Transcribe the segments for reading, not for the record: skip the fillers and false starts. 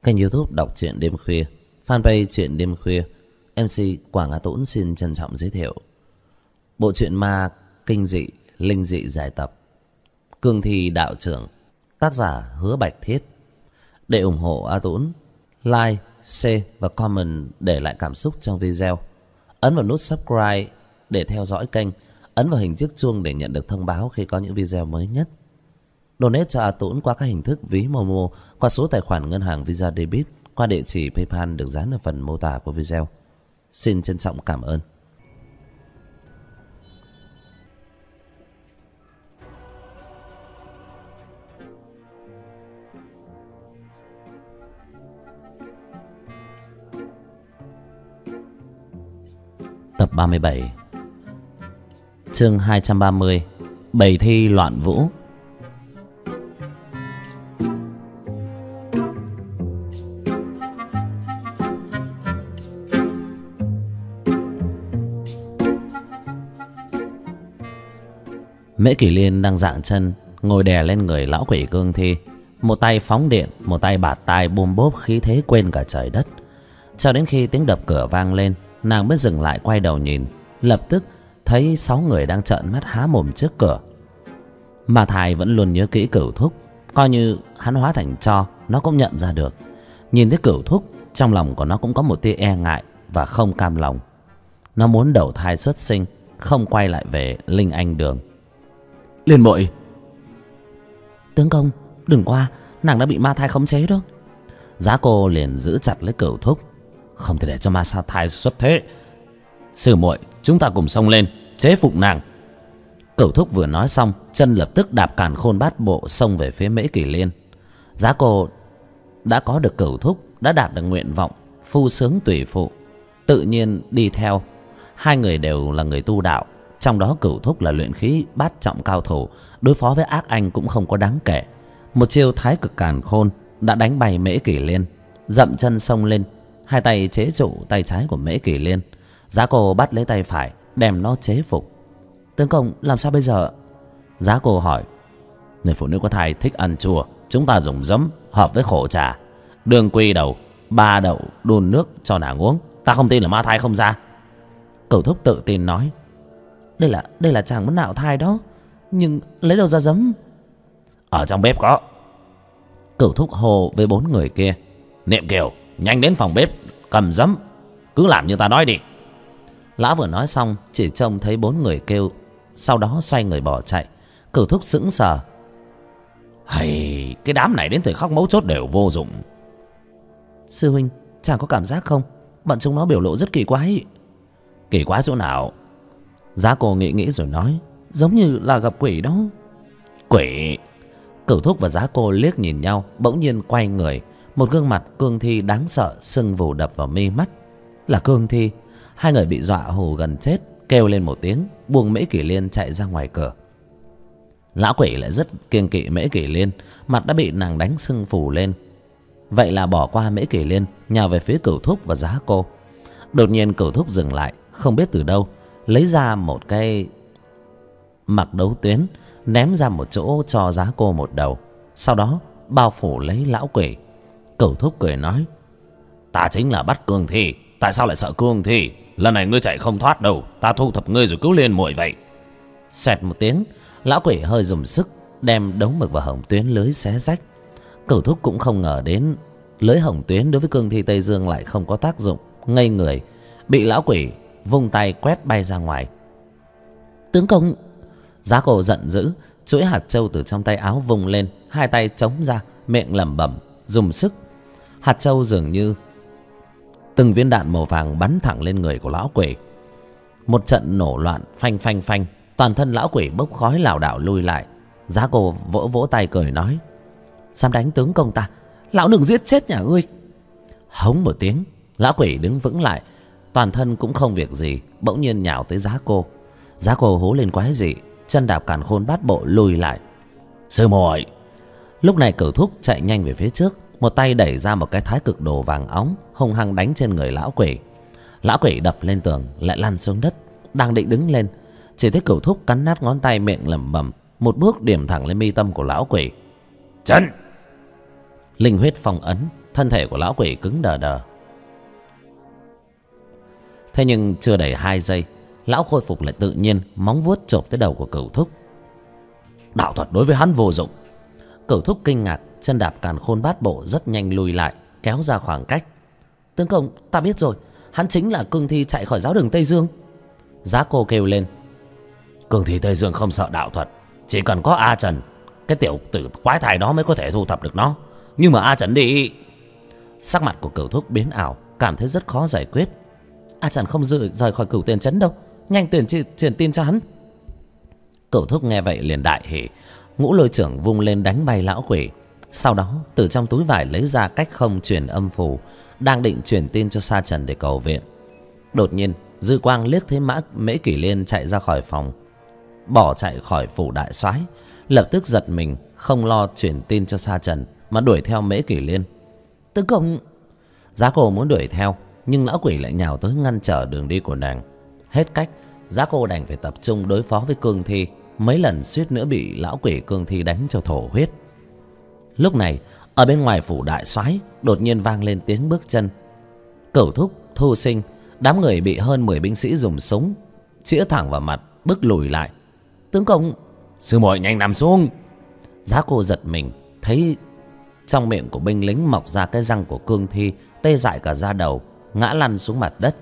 Kênh YouTube đọc truyện đêm khuya, fanpage truyện đêm khuya. MC Quảng Á Tũng xin trân trọng giới thiệu bộ truyện ma kinh dị, linh dị giải tập Cương Thi Đạo Trưởng, tác giả Hứa Bạch Thiết. Để ủng hộ A Tũng, like, share và comment để lại cảm xúc trong video. Ấn vào nút subscribe để theo dõi kênh. Ấn vào hình chiếc chuông để nhận được thông báo khi có những video mới nhất. Donate cho A Tũng qua các hình thức ví Momo, qua số tài khoản ngân hàng Visa Debit, qua địa chỉ PayPal được dán ở phần mô tả của video. Xin trân trọng cảm ơn. Tập 37, chương 230, Bầy thi loạn vũ. Mễ Kỷ Liên đang dạng chân ngồi đè lên người lão quỷ Cương Thi, một tay phóng điện, một tay bạt tai bôm bốp khí thế quên cả trời đất. Cho đến khi tiếng đập cửa vang lên, nàng mới dừng lại quay đầu nhìn. Lập tức thấy 6 người đang trợn mắt há mồm trước cửa. Mà Thài vẫn luôn nhớ kỹ Cửu Thúc, coi như hắn hóa thành tro nó cũng nhận ra được. Nhìn thấy Cửu Thúc, trong lòng của nó cũng có một tia e ngại và không cam lòng. Nó muốn đầu thai xuất sinh, không quay lại về Linh Anh Đường. Liên muội, tướng công đừng qua, nàng đã bị ma thai khống chế đó. Giá cô liền giữ chặt lấy Cửu Thúc. Không thể để cho ma thai xuất thế. Sư muội, chúng ta cùng xông lên chế phục nàng. Cửu Thúc vừa nói xong, chân lập tức đạp càn khôn bát bộ xông về phía Mễ Kỷ Liên. Giá cô đã có được Cửu Thúc, đã đạt được nguyện vọng phu sướng tùy phụ, tự nhiên đi theo. Hai người đều là người tu đạo, trong đó Cửu Thúc là luyện khí bát trọng cao thủ, đối phó với ác anh cũng không có đáng kể. Một chiêu thái cực càn khôn đã đánh bay Mễ Kỷ Liên. Dậm chân xông lên, hai tay chế trụ tay trái của Mễ Kỷ Liên. Giá cô bắt lấy tay phải đem nó chế phục. Tướng công làm sao bây giờ? Giá cô hỏi. Người phụ nữ có thai thích ăn chua, chúng ta dùng giấm hợp với khổ trà, đường quy đầu, 3 đậu đun nước cho nàng uống. Ta không tin là ma thai không ra. Cửu Thúc tự tin nói. Đây là chàng muốn nạo thai đó, nhưng lấy đâu ra giấm? Ở trong bếp có. Cửu Thúc hô với 4 người kia. Niệm Kiều, nhanh đến phòng bếp cầm giấm, cứ làm như ta nói đi. Lão vừa nói xong, chỉ trông thấy 4 người kêu, sau đó xoay người bỏ chạy. Cửu Thúc sững sờ. Hay, cái đám này đến thời khắc mấu chốt đều vô dụng. Sư huynh, chàng có cảm giác không? Bọn chúng nó biểu lộ rất kỳ quái. Kỳ quái chỗ nào? Giá cô nghĩ rồi nói. Giống như là gặp quỷ đó. Quỷ? Cửu Thúc và Giá cô liếc nhìn nhau, bỗng nhiên quay người. Một gương mặt Cương Thi đáng sợ sưng vù đập vào mi mắt. Là Cương Thi. Hai người bị dọa hù gần chết, kêu lên một tiếng, buông Mễ Kỷ Liên chạy ra ngoài cửa. Lão quỷ lại rất kiêng kỵ Mễ Kỷ Liên, mặt đã bị nàng đánh sưng phù lên. Vậy là bỏ qua Mễ Kỷ Liên, nhào về phía Cửu Thúc và Giá cô. Đột nhiên Cửu Thúc dừng lại, không biết từ đâu lấy ra một cái mặc đấu tuyến, ném ra một chỗ cho Giá cô một đầu, sau đó bao phủ lấy lão quỷ. Cửu Thúc cười nói. Ta chính là bắt Cương Thi, tại sao lại sợ Cương Thi? Lần này ngươi chạy không thoát đâu, ta thu thập ngươi rồi cứu Liên muội vậy. Xoẹt một tiếng, lão quỷ hơi dùng sức đem đấu mực và hồng tuyến lưới xé rách. Cửu Thúc cũng không ngờ đến lưới hồng tuyến đối với Cương Thi Tây Dương lại không có tác dụng, ngây người, bị lão quỷ vung tay quét bay ra ngoài. Tướng công! Giá cô giận dữ, chuỗi hạt châu từ trong tay áo vung lên, hai tay chống ra, miệng lẩm bẩm dùng sức. Hạt châu dường như từng viên đạn màu vàng bắn thẳng lên người của lão quỷ. Một trận nổ loạn, phanh phanh phanh, toàn thân lão quỷ bốc khói lảo đảo lui lại. Giá cô vỗ vỗ tay cười nói. Dám đánh tướng công ta, lão đừng giết chết nhà ngươi. Hống một tiếng, lão quỷ đứng vững lại, toàn thân cũng không việc gì, bỗng nhiên nhào tới Giá cô. Giá cô hú lên quái dị, chân đạp càn khôn bát bộ lùi lại. Sư muội! Lúc này Cửu Thúc chạy nhanh về phía trước, một tay đẩy ra một cái thái cực đồ vàng óng, hung hăng đánh trên người lão quỷ. Lão quỷ đập lên tường, lại lăn xuống đất. Đang định đứng lên, chỉ thấy Cửu Thúc cắn nát ngón tay, miệng lẩm bẩm, một bước điểm thẳng lên mi tâm của lão quỷ. Chân! Linh huyết phong ấn, thân thể của lão quỷ cứng đờ đờ. Thế nhưng chưa đầy 2 giây, lão khôi phục lại tự nhiên, móng vuốt chộp tới đầu của Cửu Thúc. Đạo thuật đối với hắn vô dụng. Cửu Thúc kinh ngạc, chân đạp càn khôn bát bộ rất nhanh lùi lại, kéo ra khoảng cách. Tướng công, ta biết rồi, hắn chính là cương thi chạy khỏi giáo đường Tây Dương. Giá Cô kêu lên. Cương thi Tây Dương không sợ đạo thuật, chỉ cần có A Trần, cái tiểu tử quái thai đó mới có thể thu thập được nó. Nhưng mà A Trần đi. Sắc mặt của Cửu Thúc biến ảo, cảm thấy rất khó giải quyết. A Trần không rời khỏi Cửu Tiền Trấn đâu, nhanh truyền tin cho hắn. Cửu Thúc nghe vậy liền đại hỉ, ngũ lôi trưởng vung lên đánh bay lão quỷ. Sau đó từ trong túi vải lấy ra cách không truyền âm phù, đang định truyền tin cho Sa Trần để cầu viện. Đột nhiên dư quang liếc thấy Mễ Kỷ Liên chạy ra khỏi phòng, bỏ chạy khỏi phủ đại soái, lập tức giật mình, không lo truyền tin cho Sa Trần mà đuổi theo Mễ Kỷ Liên. Tướng công. Giá Cô muốn đuổi theo, nhưng lão quỷ lại nhào tới ngăn trở đường đi của nàng. Hết cách, Giá Cô đành phải tập trung đối phó với cương thi, mấy lần suýt nữa bị lão quỷ cương thi đánh cho thổ huyết. Lúc này ở bên ngoài phủ đại soái đột nhiên vang lên tiếng bước chân. Cửu Thúc, Thu Sinh, đám người bị hơn 10 binh sĩ dùng súng chĩa thẳng vào mặt, bước lùi lại. Tướng công. Sư muội nhanh nằm xuống. Giá Cô giật mình, thấy trong miệng của binh lính mọc ra cái răng của cương thi, tê dại cả da đầu, ngã lăn xuống mặt đất.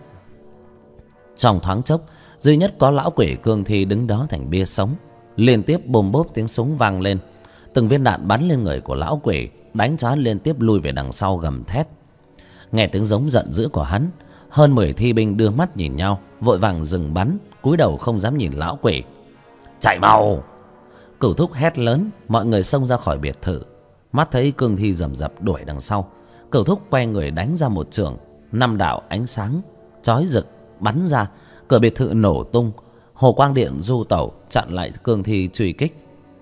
Trong thoáng chốc, duy nhất có lão quỷ cương thi đứng đó thành bia sống. Liên tiếp bùm bốp tiếng súng vang lên, từng viên đạn bắn lên người của lão quỷ, đánh cho hắn liên tiếp lui về đằng sau gầm thét. Nghe tiếng giống giận dữ của hắn, hơn 10 thi binh đưa mắt nhìn nhau, vội vàng dừng bắn, cúi đầu không dám nhìn lão quỷ. Chạy mau! Cửu Thúc hét lớn, mọi người xông ra khỏi biệt thự. Mắt thấy cương thi rầm rập đuổi đằng sau, Cửu Thúc quay người đánh ra một chưởng, 5 đạo ánh sáng chói rực bắn ra, cửa biệt thự nổ tung, hồ quang điện du tẩu chặn lại cương thi truy kích.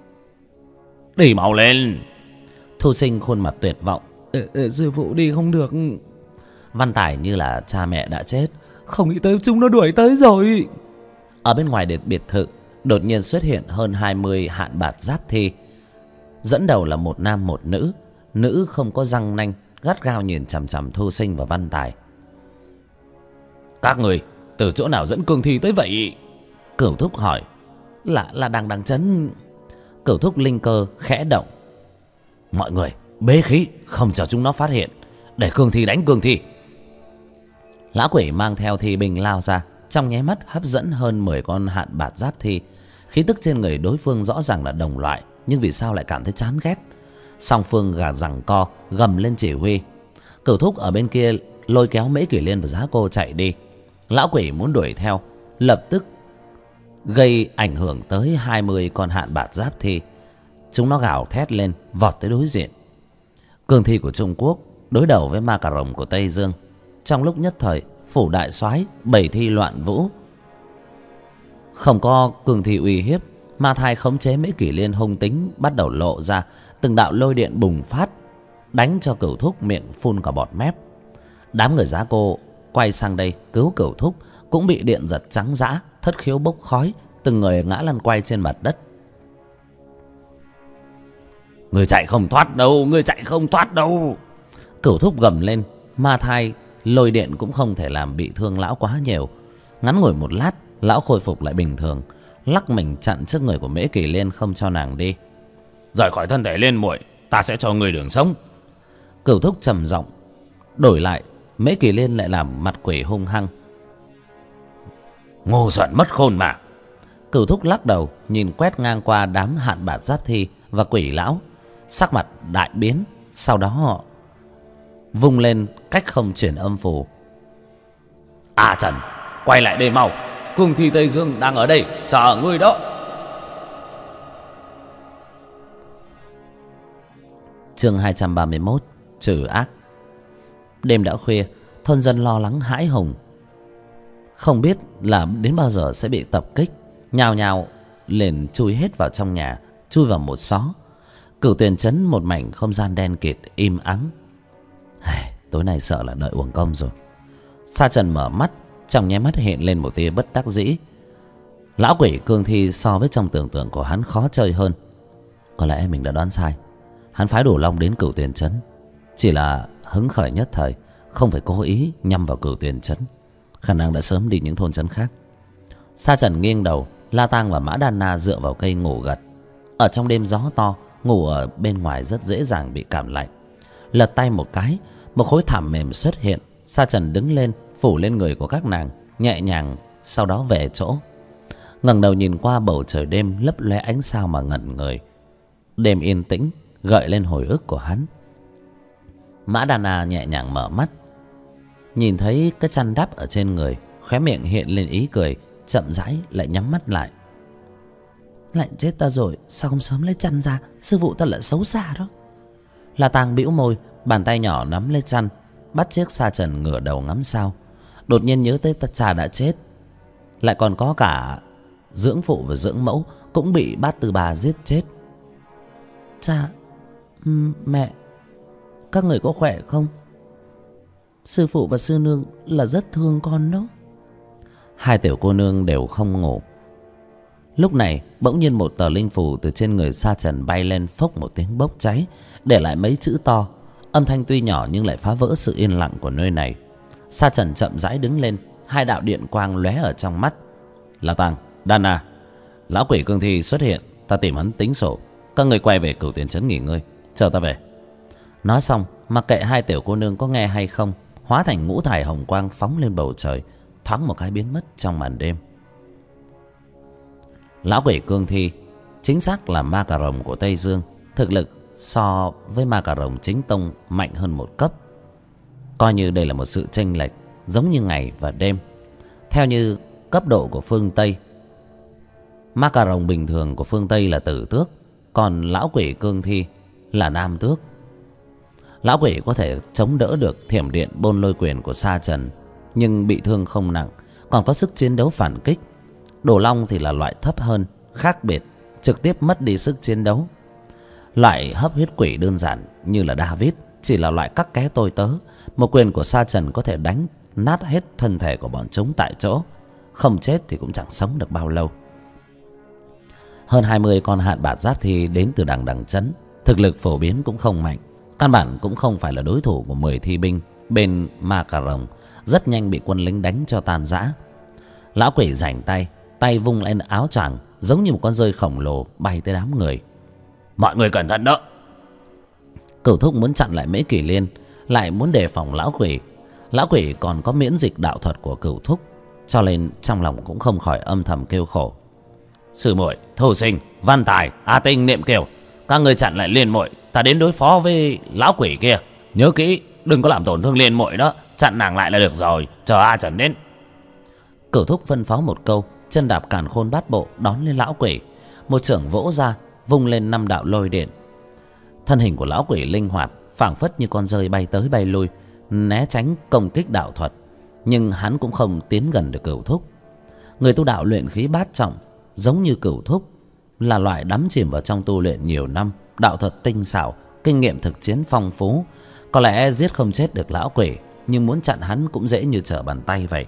Đi mau lên! Thu Sinh khuôn mặt tuyệt vọng. Sư phụ đi không được. Văn Tài như là cha mẹ đã chết, không nghĩ tới chúng nó đuổi tới rồi. Ở bên ngoài biệt thự đột nhiên xuất hiện hơn 20 hạn bạt giáp thi, dẫn đầu là một nam một nữ. Nữ không có răng nanh, gắt gao nhìn chằm chằm Thu Sinh và Văn Tài. Các người từ chỗ nào dẫn cương thi tới vậy? Cửu Thúc hỏi. Là đằng trấn. Cửu Thúc linh cơ khẽ động. Mọi người bế khí, không cho chúng nó phát hiện, để cương thi đánh cương thi. Lão quỷ mang theo thi binh lao ra, trong nháy mắt hấp dẫn hơn 10 con hạn bạt giáp thi. Khí tức trên người đối phương rõ ràng là đồng loại, nhưng vì sao lại cảm thấy chán ghét. Song phương giằng co, gầm lên chỉ huy. Cửu Thúc ở bên kia lôi kéo Mễ Kỷ Liên và Giá Cô chạy đi. Lão quỷ muốn đuổi theo, lập tức gây ảnh hưởng tới 20 con hạn bạt giáp thi. Chúng nó gào thét lên, vọt tới đối diện. Cương thi của Trung Quốc đối đầu với ma cà rồng của Tây Dương. Trong lúc nhất thời, phủ đại soái 7 thi loạn vũ. Không có cương thi uy hiếp, ma thai khống chế Mễ Kỷ Liên hung tính bắt đầu lộ ra, từng đạo lôi điện bùng phát, đánh cho Cửu Thúc miệng phun cả bọt mép. Đám người Giá Cô quay sang đây cứu Cửu Thúc, cũng bị điện giật trắng dã, thất khiếu bốc khói, từng người ngã lăn quay trên mặt đất. Người chạy không thoát đâu, người chạy không thoát đâu. Cửu Thúc gầm lên. Ma thai lôi điện cũng không thể làm bị thương lão quá nhiều. Ngắn ngủi một lát, lão khôi phục lại bình thường, lắc mình chặn trước người của Mễ Kỷ Liên, không cho nàng đi. Rời khỏi thân thể Liên muội, ta sẽ cho người đường sống. Cửu Thúc trầm giọng. Đổi lại, Mễ Kỷ Liên lại làm mặt quỷ hung hăng. Ngu xuẩn mất khôn mà. Cửu Thúc lắc đầu, nhìn quét ngang qua đám hạn bạt giáp thi và quỷ lão, sắc mặt đại biến. Sau đó họ vung lên cách không chuyển âm phù. À Trần, quay lại đây mau, cương thi Tây Dương đang ở đây chờ ngươi đó. Chương 231, trừ ác. Đêm đã khuya, thôn dân lo lắng hãi hùng, không biết là đến bao giờ sẽ bị tập kích, nhào nhào liền chui hết vào trong nhà, chui vào một xó. Cửu Tiền Trấn một mảnh không gian đen kịt im ắng. Tối nay sợ là đợi uổng công rồi. Sa Trần mở mắt, trong nháy mắt hiện lên một tia bất đắc dĩ. Lão quỷ cương thi so với trong tưởng tượng của hắn khó chơi hơn. Có lẽ mình đã đoán sai. Hắn phái Đồ Long đến Cửu Tiền Trấn chỉ là hứng khởi nhất thời, không phải cố ý nhằm vào Cửu Tuyền trấn. Khả năng đã sớm đi những thôn trấn khác. Sa Trần nghiêng đầu, La Tang và Mã Đan Na dựa vào cây ngủ gật. Ở trong đêm gió to, ngủ ở bên ngoài rất dễ dàng bị cảm lạnh. Lật tay một cái, một khối thảm mềm xuất hiện. Sa Trần đứng lên, phủ lên người của các nàng, nhẹ nhàng, sau đó về chỗ. Ngẩng đầu nhìn qua bầu trời đêm lấp lóe ánh sao mà ngẩn người. Đêm yên tĩnh gợi lên hồi ức của hắn. Mã Đan Na nhẹ nhàng mở mắt, nhìn thấy cái chăn đắp ở trên người, khóe miệng hiện lên ý cười, chậm rãi lại nhắm mắt lại. Lạnh chết ta rồi, sao không sớm lấy chăn ra, sư phụ ta lại xấu xa đó. La Tang bĩu môi, bàn tay nhỏ nắm lấy chăn, bắt chiếc Sa Trần ngửa đầu ngắm sao. Đột nhiên nhớ tới cha đã chết, lại còn có cả dưỡng phụ và dưỡng mẫu cũng bị Bát Tư Bà giết chết. Cha, mẹ, các người có khỏe không? Sư phụ và sư nương là rất thương con đó. Hai tiểu cô nương đều không ngủ. Lúc này bỗng nhiên một tờ linh phù từ trên người Sa Trần bay lên, phốc một tiếng bốc cháy, để lại mấy chữ to. Âm thanh tuy nhỏ nhưng lại phá vỡ sự yên lặng của nơi này. Sa Trần chậm rãi đứng lên, hai đạo điện quang lóe ở trong mắt. La Tang, Đan Na, lão quỷ cương thi xuất hiện, ta tìm hắn tính sổ. Các người quay về Cửu Tiền trấn nghỉ ngơi, chờ ta về. Nói xong, mặc kệ hai tiểu cô nương có nghe hay không, hóa thành ngũ thải hồng quang phóng lên bầu trời, thoáng một cái biến mất trong màn đêm. Lão quỷ cương thi chính xác là ma cà rồng của Tây Dương, thực lực so với ma cà rồng chính tông mạnh hơn một cấp. Coi như đây là một sự chênh lệch giống như ngày và đêm. Theo như cấp độ của phương Tây, ma cà rồng bình thường của phương Tây là tử tước, còn lão quỷ cương thi là nam tước. Lão quỷ có thể chống đỡ được thiểm điện bôn lôi quyền của Sa Trần, nhưng bị thương không nặng, còn có sức chiến đấu phản kích. Đồ long thì là loại thấp hơn, khác biệt, trực tiếp mất đi sức chiến đấu. Loại hấp huyết quỷ đơn giản như là David chỉ là loại cắt ké tôi tớ. Một quyền của Sa Trần có thể đánh nát hết thân thể của bọn chúng tại chỗ, không chết thì cũng chẳng sống được bao lâu. Hơn 20 con hạn bạt giáp thi đến từ đằng đằng trấn, thực lực phổ biến cũng không mạnh, căn bản cũng không phải là đối thủ của 10 thi binh bên ma cà rồng, rất nhanh bị quân lính đánh cho tan rã. Lão quỷ rảnh tay, tay vung lên áo choàng, giống như một con dơi khổng lồ bay tới đám người. Mọi người cẩn thận đó. Cửu thúc muốn chặn lại Mễ Kỷ Liên, lại muốn đề phòng lão quỷ. Lão quỷ còn có miễn dịch đạo thuật của cửu thúc, cho nên trong lòng cũng không khỏi âm thầm kêu khổ. Sư muội, Thu Sinh, Văn Tài, A Tinh, Niệm Kiều, các người chặn lại Liên muội, ta đến đối phó với lão quỷ kia. Nhớ kỹ, đừng có làm tổn thương Liên muội đó, chặn nàng lại là được rồi, chờ A Trần đến. Cửu thúc phân phó một câu, chân đạp càn khôn bát bộ đón lên lão quỷ, một chưởng vỗ ra, vung lên 5 đạo lôi điện. Thân hình của lão quỷ linh hoạt, phảng phất như con dơi bay tới bay lui, né tránh công kích đạo thuật, nhưng hắn cũng không tiến gần được cửu thúc. Người tu đạo luyện khí bát trọng, giống như cửu thúc, là loại đắm chìm vào trong tu luyện nhiều năm, đạo thuật tinh xảo, kinh nghiệm thực chiến phong phú. Có lẽ giết không chết được lão quỷ, nhưng muốn chặn hắn cũng dễ như trở bàn tay vậy.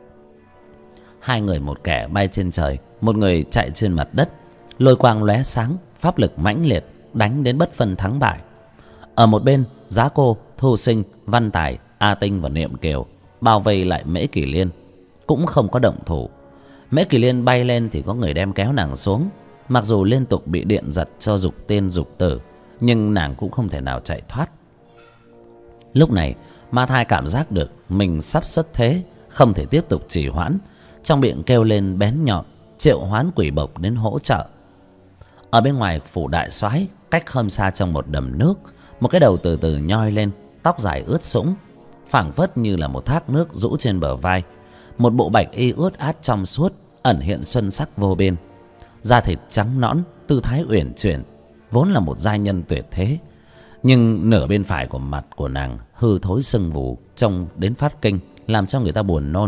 Hai người một kẻ bay trên trời, một người chạy trên mặt đất, lôi quang lóe sáng, pháp lực mãnh liệt, đánh đến bất phân thắng bại. Ở một bên, Giá Cô, Thu Sinh, Văn Tài, A Tinh và Niệm Kiều bao vây lại Mễ Kỷ Liên, cũng không có động thủ. Mễ Kỷ Liên bay lên thì có người đem kéo nàng xuống. Mặc dù liên tục bị điện giật cho dục tiên dục tử, nhưng nàng cũng không thể nào chạy thoát. Lúc này Ma Thai cảm giác được mình sắp xuất thế, không thể tiếp tục trì hoãn, trong miệng kêu lên bén nhọn, triệu hoán quỷ bộc đến hỗ trợ. Ở bên ngoài phủ đại soái, cách không xa trong một đầm nước, một cái đầu từ từ nhoi lên, tóc dài ướt sũng, phảng phất như là một thác nước rũ trên bờ vai. Một bộ bạch y ướt át trong suốt, ẩn hiện xuân sắc vô biên. Da thịt trắng nõn, tư thái uyển chuyển, vốn là một giai nhân tuyệt thế, nhưng nửa bên phải của mặt của nàng hư thối sưng vù, trông đến phát kinh, làm cho người ta buồn nôn.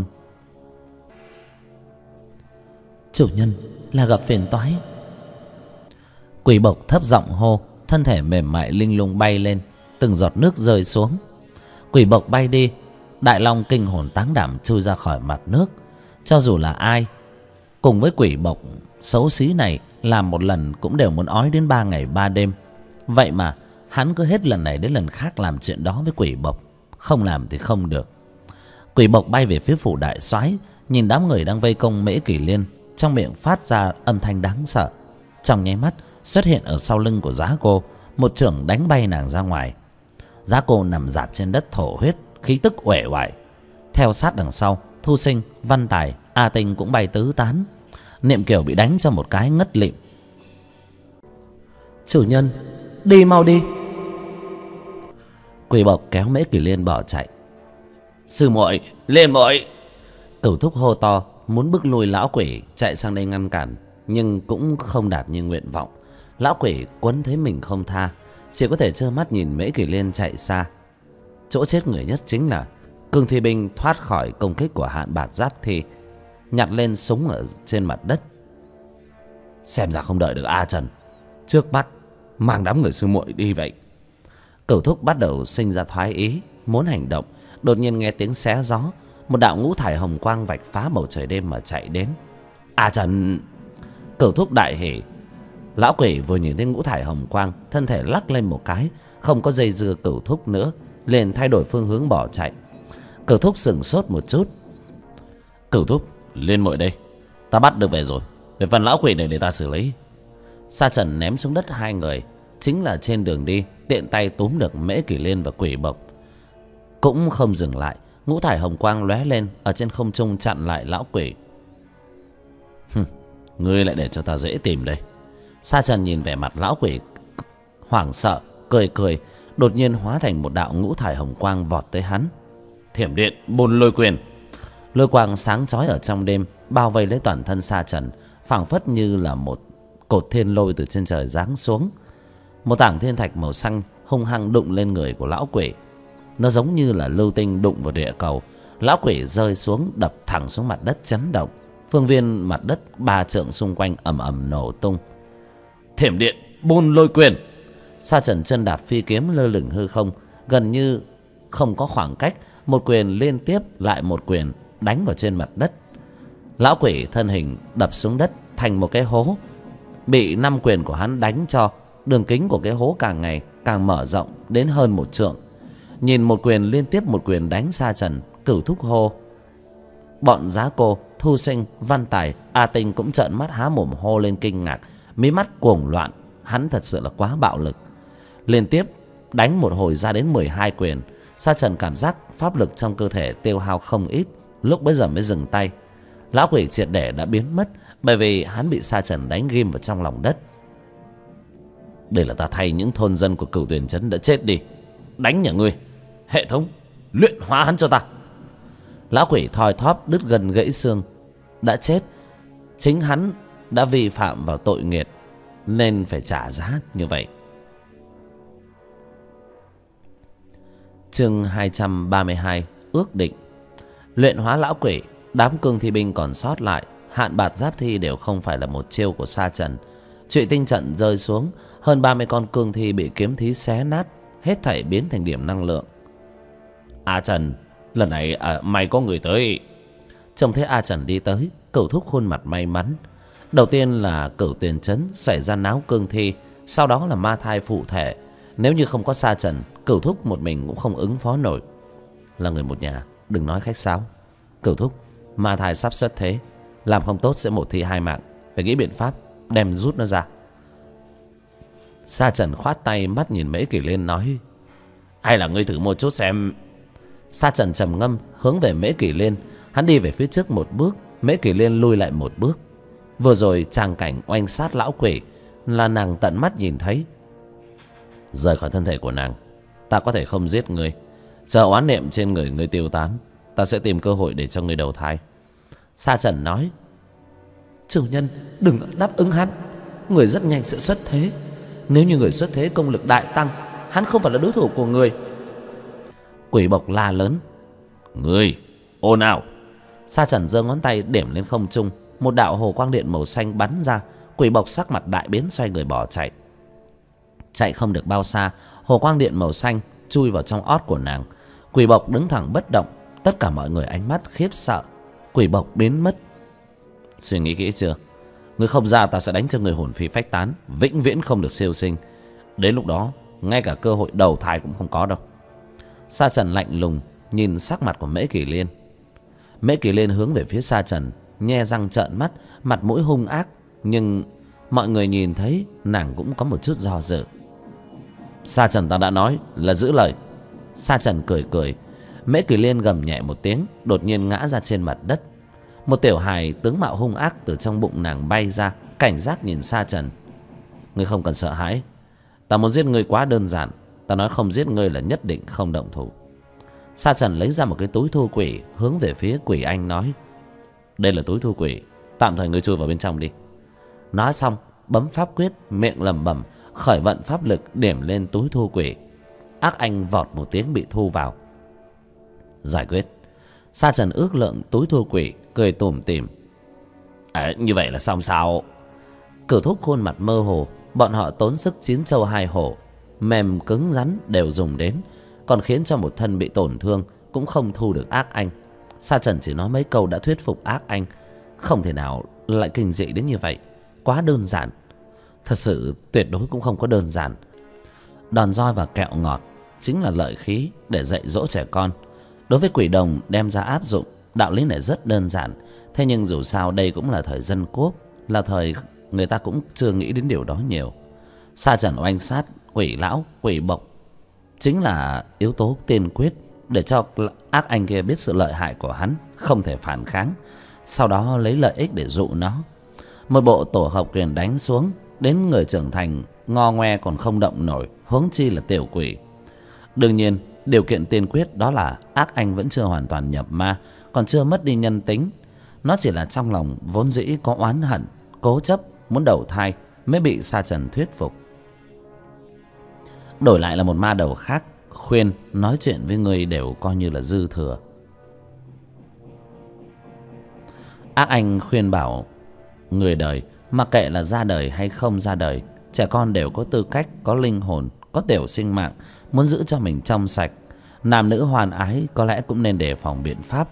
Chủ nhân, là gặp phiền toái. Quỷ bộc thấp giọng hô, thân thể mềm mại linh lung bay lên, từng giọt nước rơi xuống. Quỷ bộc bay đi, Đại Long kinh hồn táng đảm chui ra khỏi mặt nước. Cho dù là ai cùng với quỷ bộc xấu xí này làm một lần cũng đều muốn ói đến 3 ngày 3 đêm. Vậy mà hắn cứ hết lần này đến lần khác làm chuyện đó với quỷ bộc. không làm thì không được. Quỷ bộc bay về phía phủ đại soái, nhìn đám người đang vây công Mễ Kỷ Liên, trong miệng phát ra âm thanh đáng sợ. Trong nháy mắt xuất hiện ở sau lưng của Giá Cô, một chưởng đánh bay nàng ra ngoài. Giá Cô nằm rạp trên đất thổ huyết, khí tức uể oải. Theo sát đằng sau, Thu Sinh, Văn Tài, A Tinh cũng bay tứ tán. Niệm Kiều bị đánh cho một cái ngất lịm. Chủ nhân, đi mau đi. Quỷ bộc kéo Mễ Kỷ Liên bỏ chạy. Sư muội, Liên muội. Cửu Thúc hô to muốn bức lùi lão quỷ chạy sang đây ngăn cản, nhưng cũng không đạt như nguyện vọng. Lão quỷ quấn thấy mình không tha, chỉ có thể trơ mắt nhìn Mễ Kỷ Liên chạy xa. Chỗ chết người nhất chính là Cương Thi Binh thoát khỏi công kích của Hạn Bạt Giáp Thi, nhặt lên súng ở trên mặt đất. Xem ra không đợi được A Trần, trước mắt mang đám người sư muội đi vậy. Cửu Thúc bắt đầu sinh ra thoái ý, muốn hành động. Đột nhiên nghe tiếng xé gió, một đạo ngũ thải hồng quang vạch phá bầu trời đêm mà chạy đến. A Trần! Cửu Thúc đại hỉ. Lão quỷ vừa nhìn thấy ngũ thải hồng quang, thân thể lắc lên một cái, không có dây dưa Cửu Thúc nữa, liền thay đổi phương hướng bỏ chạy. Cửu Thúc sửng sốt một chút. Cửu Thúc, Liên muội đây, ta bắt được về rồi, về phần lão quỷ này để ta xử lý. Sa Trần ném xuống đất hai người, chính là trên đường đi tiện tay túm được Mễ Kỷ Liên và quỷ bộc. Cũng không dừng lại, ngũ thải hồng quang lóe lên ở trên không trung chặn lại lão quỷ. Ngươi lại để cho ta dễ tìm đây. Sa Trần nhìn vẻ mặt lão quỷ hoảng sợ, cười cười, đột nhiên hóa thành một đạo ngũ thải hồng quang vọt tới hắn. Thiểm điện Bôn Lôi Quyền. Lôi quang sáng chói ở trong đêm, bao vây lấy toàn thân Sa Trần, phảng phất như là một cột thiên lôi từ trên trời giáng xuống. Một tảng thiên thạch màu xanh hung hăng đụng lên người của lão quỷ. Nó giống như là lưu tinh đụng vào địa cầu. Lão quỷ rơi xuống, đập thẳng xuống mặt đất chấn động. Phương viên mặt đất 3 trượng xung quanh ầm ầm nổ tung. Thiểm điện Bôn Lôi Quyền. Sa Trần chân đạp phi kiếm lơ lửng hư không, gần như không có khoảng cách, một quyền liên tiếp lại một quyền đánh vào trên mặt đất. Lão quỷ thân hình đập xuống đất thành một cái hố, bị 5 quyền của hắn đánh cho đường kính của cái hố càng ngày càng mở rộng đến hơn 1 trượng. Nhìn một quyền liên tiếp một quyền đánh Sa Trần, Cửu Thúc hô. Bọn Giá Cô, Thu Sinh, Văn Tài, A Tinh cũng trợn mắt há mồm hô lên kinh ngạc, mí mắt cuồng loạn. Hắn thật sự là quá bạo lực. Liên tiếp đánh một hồi ra đến 12 quyền. Sa Trần cảm giác pháp lực trong cơ thể tiêu hao không ít, lúc bấy giờ mới dừng tay. Lão quỷ triệt để đã biến mất, bởi vì hắn bị Sa Trần đánh ghim vào trong lòng đất. Đây là ta thay những thôn dân của Cửu Tuyền Trấn đã chết đi, đánh nhà ngươi. Hệ thống, luyện hóa hắn cho ta. Lão quỷ thoi thóp đứt gân gãy xương, đã chết. Chính hắn đã vi phạm vào tội nghiệt, nên phải trả giá như vậy. Chương 232, ước định. Luyện hóa lão quỷ, đám cương thi binh còn sót lại, Hạn Bạt Giáp Thi đều không phải là một chiêu của Sa Trần. Trụy tinh trận rơi xuống, hơn 30 con cương thi bị kiếm thí xé nát, hết thảy biến thành điểm năng lượng. A Trần, lần này mày có người tới. Trông thấy A Trần đi tới, Cửu Thúc khuôn mặt may mắn. Đầu tiên là Cửu Tuyền Trấn xảy ra náo cương thi, sau đó là ma thai phụ thể. Nếu như không có Sa Trần, Cửu Thúc một mình cũng không ứng phó nổi. Là người một nhà, đừng nói khách sáo. Cửu Thúc, ma thai sắp xuất thế, làm không tốt sẽ một thi hai mạng, phải nghĩ biện pháp đem rút nó ra. Sa Trần khoát tay, mắt nhìn Mễ Kỷ Liên nói. Hay là ngươi thử một chút xem. Sa Trần trầm ngâm hướng về Mễ Kỷ Liên. Hắn đi về phía trước một bước, Mễ Kỷ Liên lui lại một bước. Vừa rồi tràng cảnh oanh sát lão quỷ là nàng tận mắt nhìn thấy. Rời khỏi thân thể của nàng, ta có thể không giết ngươi. Chờ oán niệm trên người ngươi tiêu tán, ta sẽ tìm cơ hội để cho ngươi đầu thai. Sa Trần nói. Chủ nhân đừng đáp ứng hắn, người rất nhanh sẽ xuất thế. Nếu như người xuất thế công lực đại tăng, hắn không phải là đối thủ của người. Quỷ bộc la lớn. Ngươi ồn ào. Sa Trần giơ ngón tay điểm lên không trung, một đạo hồ quang điện màu xanh bắn ra. Quỷ bộc sắc mặt đại biến, xoay người bỏ chạy. Chạy không được bao xa, hồ quang điện màu xanh chui vào trong ót của nàng. Quỷ bộc đứng thẳng bất động, tất cả mọi người ánh mắt khiếp sợ. Quỷ bộc biến mất. Suy nghĩ kỹ chưa? Ngươi không ra, ta sẽ đánh cho người hồn phi phách tán, vĩnh viễn không được siêu sinh. Đến lúc đó ngay cả cơ hội đầu thai cũng không có đâu. Sa Trần lạnh lùng nhìn sắc mặt của Mễ Kỷ Liên. Mễ Kỷ Liên hướng về phía Sa Trần, nhe răng trợn mắt, mặt mũi hung ác. Nhưng mọi người nhìn thấy nàng cũng có một chút do dự. Sa Trần, ta đã nói là giữ lời. Sa Trần cười cười. Mễ Kỷ Liên gầm nhẹ một tiếng, đột nhiên ngã ra trên mặt đất. Một tiểu hài tướng mạo hung ác từ trong bụng nàng bay ra, cảnh giác nhìn Sa Trần. Ngươi không cần sợ hãi, ta muốn giết ngươi quá đơn giản. Ta nói không giết ngươi là nhất định không động thủ. Sa Trần lấy ra một cái túi thu quỷ, hướng về phía Quỷ Anh nói: đây là túi thu quỷ, tạm thời ngươi chui vào bên trong đi. Nói xong bấm pháp quyết, miệng lẩm bẩm, khởi vận pháp lực điểm lên túi thu quỷ. Ác Anh vọt một tiếng bị thu vào. Giải quyết. Sa Trần ước lượng túi thu quỷ, cười tủm tỉm. Như vậy là xong sao? Cửu Thúc khuôn mặt mơ hồ. Bọn họ tốn sức 9 trâu 2 hổ, mềm cứng rắn đều dùng đến, còn khiến cho một thân bị tổn thương cũng không thu được Ác Anh. Sa Trần chỉ nói mấy câu đã thuyết phục Ác Anh. Không thể nào lại kinh dị đến như vậy, quá đơn giản. Thật sự tuyệt đối cũng không có đơn giản. Đòn roi và kẹo ngọt chính là lợi khí để dạy dỗ trẻ con. Đối với quỷ đồng đem ra áp dụng, đạo lý này rất đơn giản. Thế nhưng dù sao đây cũng là thời dân quốc, là thời người ta cũng chưa nghĩ đến điều đó nhiều. Sa Trần oanh sát quỷ lão, quỷ bộc chính là yếu tố tiên quyết để cho Ác Anh kia biết sự lợi hại của hắn, không thể phản kháng, sau đó lấy lợi ích để dụ nó. Một bộ tổ hợp quyền đánh xuống, đến người trưởng thành ngo ngoe còn không động nổi, huống chi là tiểu quỷ. Đương nhiên điều kiện tiên quyết đó là Ác Anh vẫn chưa hoàn toàn nhập ma, còn chưa mất đi nhân tính. Nó chỉ là trong lòng vốn dĩ có oán hận, cố chấp muốn đầu thai, mới bị Sa Trần thuyết phục. Đổi lại là một ma đầu khác, khuyên nói chuyện với người đều coi như là dư thừa. Ác Anh khuyên bảo người đời, mặc kệ là ra đời hay không ra đời, trẻ con đều có tư cách, có linh hồn, có tiểu sinh mạng, muốn giữ cho mình trong sạch. Nam nữ hoan ái có lẽ cũng nên đề phòng biện pháp.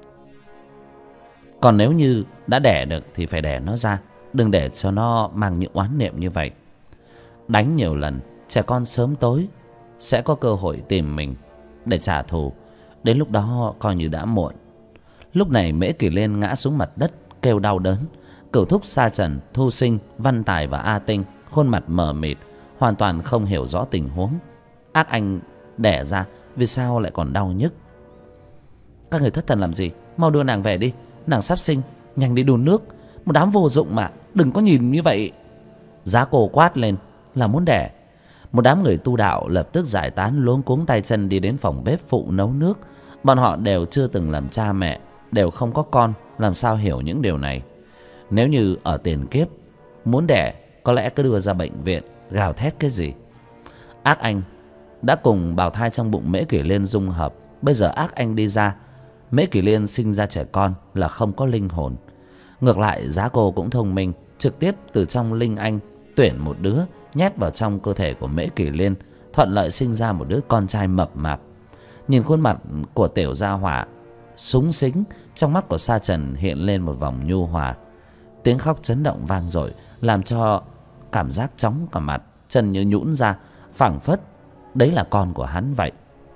Còn nếu như đã đẻ được thì phải đẻ nó ra, đừng để cho nó mang những oán niệm như vậy. Đánh nhiều lần, trẻ con sớm tối sẽ có cơ hội tìm mình để trả thù. Đến lúc đó coi như đã muộn. Lúc này Mễ Kỷ Liên ngã xuống mặt đất kêu đau đớn. Cửu Thúc, Sa Trần, Thu Sinh, Văn Tài và A Tinh khuôn mặt mờ mịt, hoàn toàn không hiểu rõ tình huống. Ác Anh đẻ ra vì sao lại còn đau nhức? Các người thất thần làm gì? Mau đưa nàng về đi, nàng sắp sinh, nhanh đi đun nước. Một đám vô dụng mà, đừng có nhìn như vậy. Giá Cô quát lên là muốn đẻ. Một đám người tu đạo lập tức giải tán, luống cuống tay chân đi đến phòng bếp phụ nấu nước. Bọn họ đều chưa từng làm cha mẹ, đều không có con, làm sao hiểu những điều này. Nếu như ở tiền kiếp muốn đẻ, có lẽ cứ đưa ra bệnh viện gào thét cái gì. Ác Anh đã cùng bào thai trong bụng Mễ Kỷ Liên dung hợp. Bây giờ Ác Anh đi ra, Mễ Kỷ Liên sinh ra trẻ con là không có linh hồn. Ngược lại Giá Cô cũng thông minh, trực tiếp từ trong linh anh tuyển một đứa nhét vào trong cơ thể của Mễ Kỷ Liên, thuận lợi sinh ra một đứa con trai mập mạp. Nhìn khuôn mặt của tiểu gia hỏa súng xính, trong mắt của Sa Trần hiện lên một vòng nhu hòa. Tiếng khóc chấn động vang dội, làm cho cảm giác chóng cả mặt, chân như nhũn ra, phảng phất đấy là con của hắn vậy.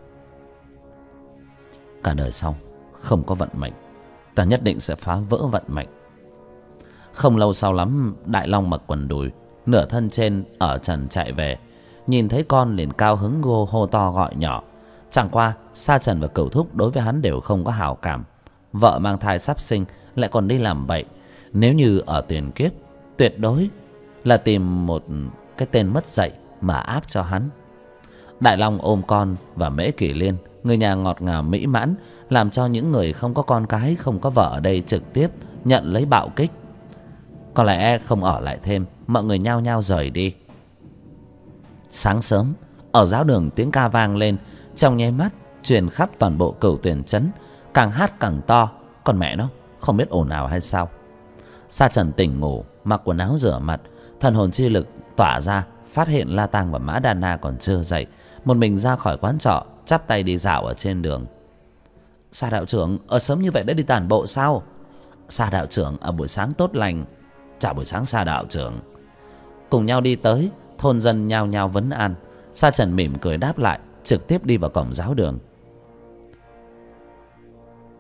Cả đời sau không có vận mệnh, ta nhất định sẽ phá vỡ vận mệnh. Không lâu sau lắm, Đại Long mặc quần đùi, nửa thân trên ở trần chạy về, nhìn thấy con liền cao hứng hô to gọi nhỏ. Chẳng qua Sa Trần và Cửu Thúc đối với hắn đều không có hảo cảm. Vợ mang thai sắp sinh lại còn đi làm bậy. Nếu như ở tiền kiếp, tuyệt đối là tìm một cái tên mất dạy mà áp cho hắn. Đại Long ôm con và Mễ Kỷ Liên, người nhà ngọt ngào mỹ mãn, làm cho những người không có con cái, không có vợ ở đây trực tiếp nhận lấy bạo kích. Có lẽ không ở lại thêm, mọi người nhao nhao rời đi. Sáng sớm, ở giáo đường tiếng ca vang lên, trong nháy mắt truyền khắp toàn bộ Cửu Tuyển trấn, càng hát càng to. Còn mẹ nó không biết ồn ào hay sao. Sa Trần tỉnh ngủ, mặc quần áo rửa mặt, thần hồn chi lực tỏa ra, phát hiện La Tang và Mã Đa Na còn chưa dậy, một mình ra khỏi quán trọ, chắp tay đi dạo ở trên đường. Sa đạo trưởng, ở sớm như vậy đã đi tản bộ sao? Sa đạo trưởng, ở buổi sáng tốt lành. Chào buổi sáng Sa đạo trưởng. Cùng nhau đi tới, thôn dân nhao nhao vấn an. Sa Trần mỉm cười đáp lại, trực tiếp đi vào cổng giáo đường.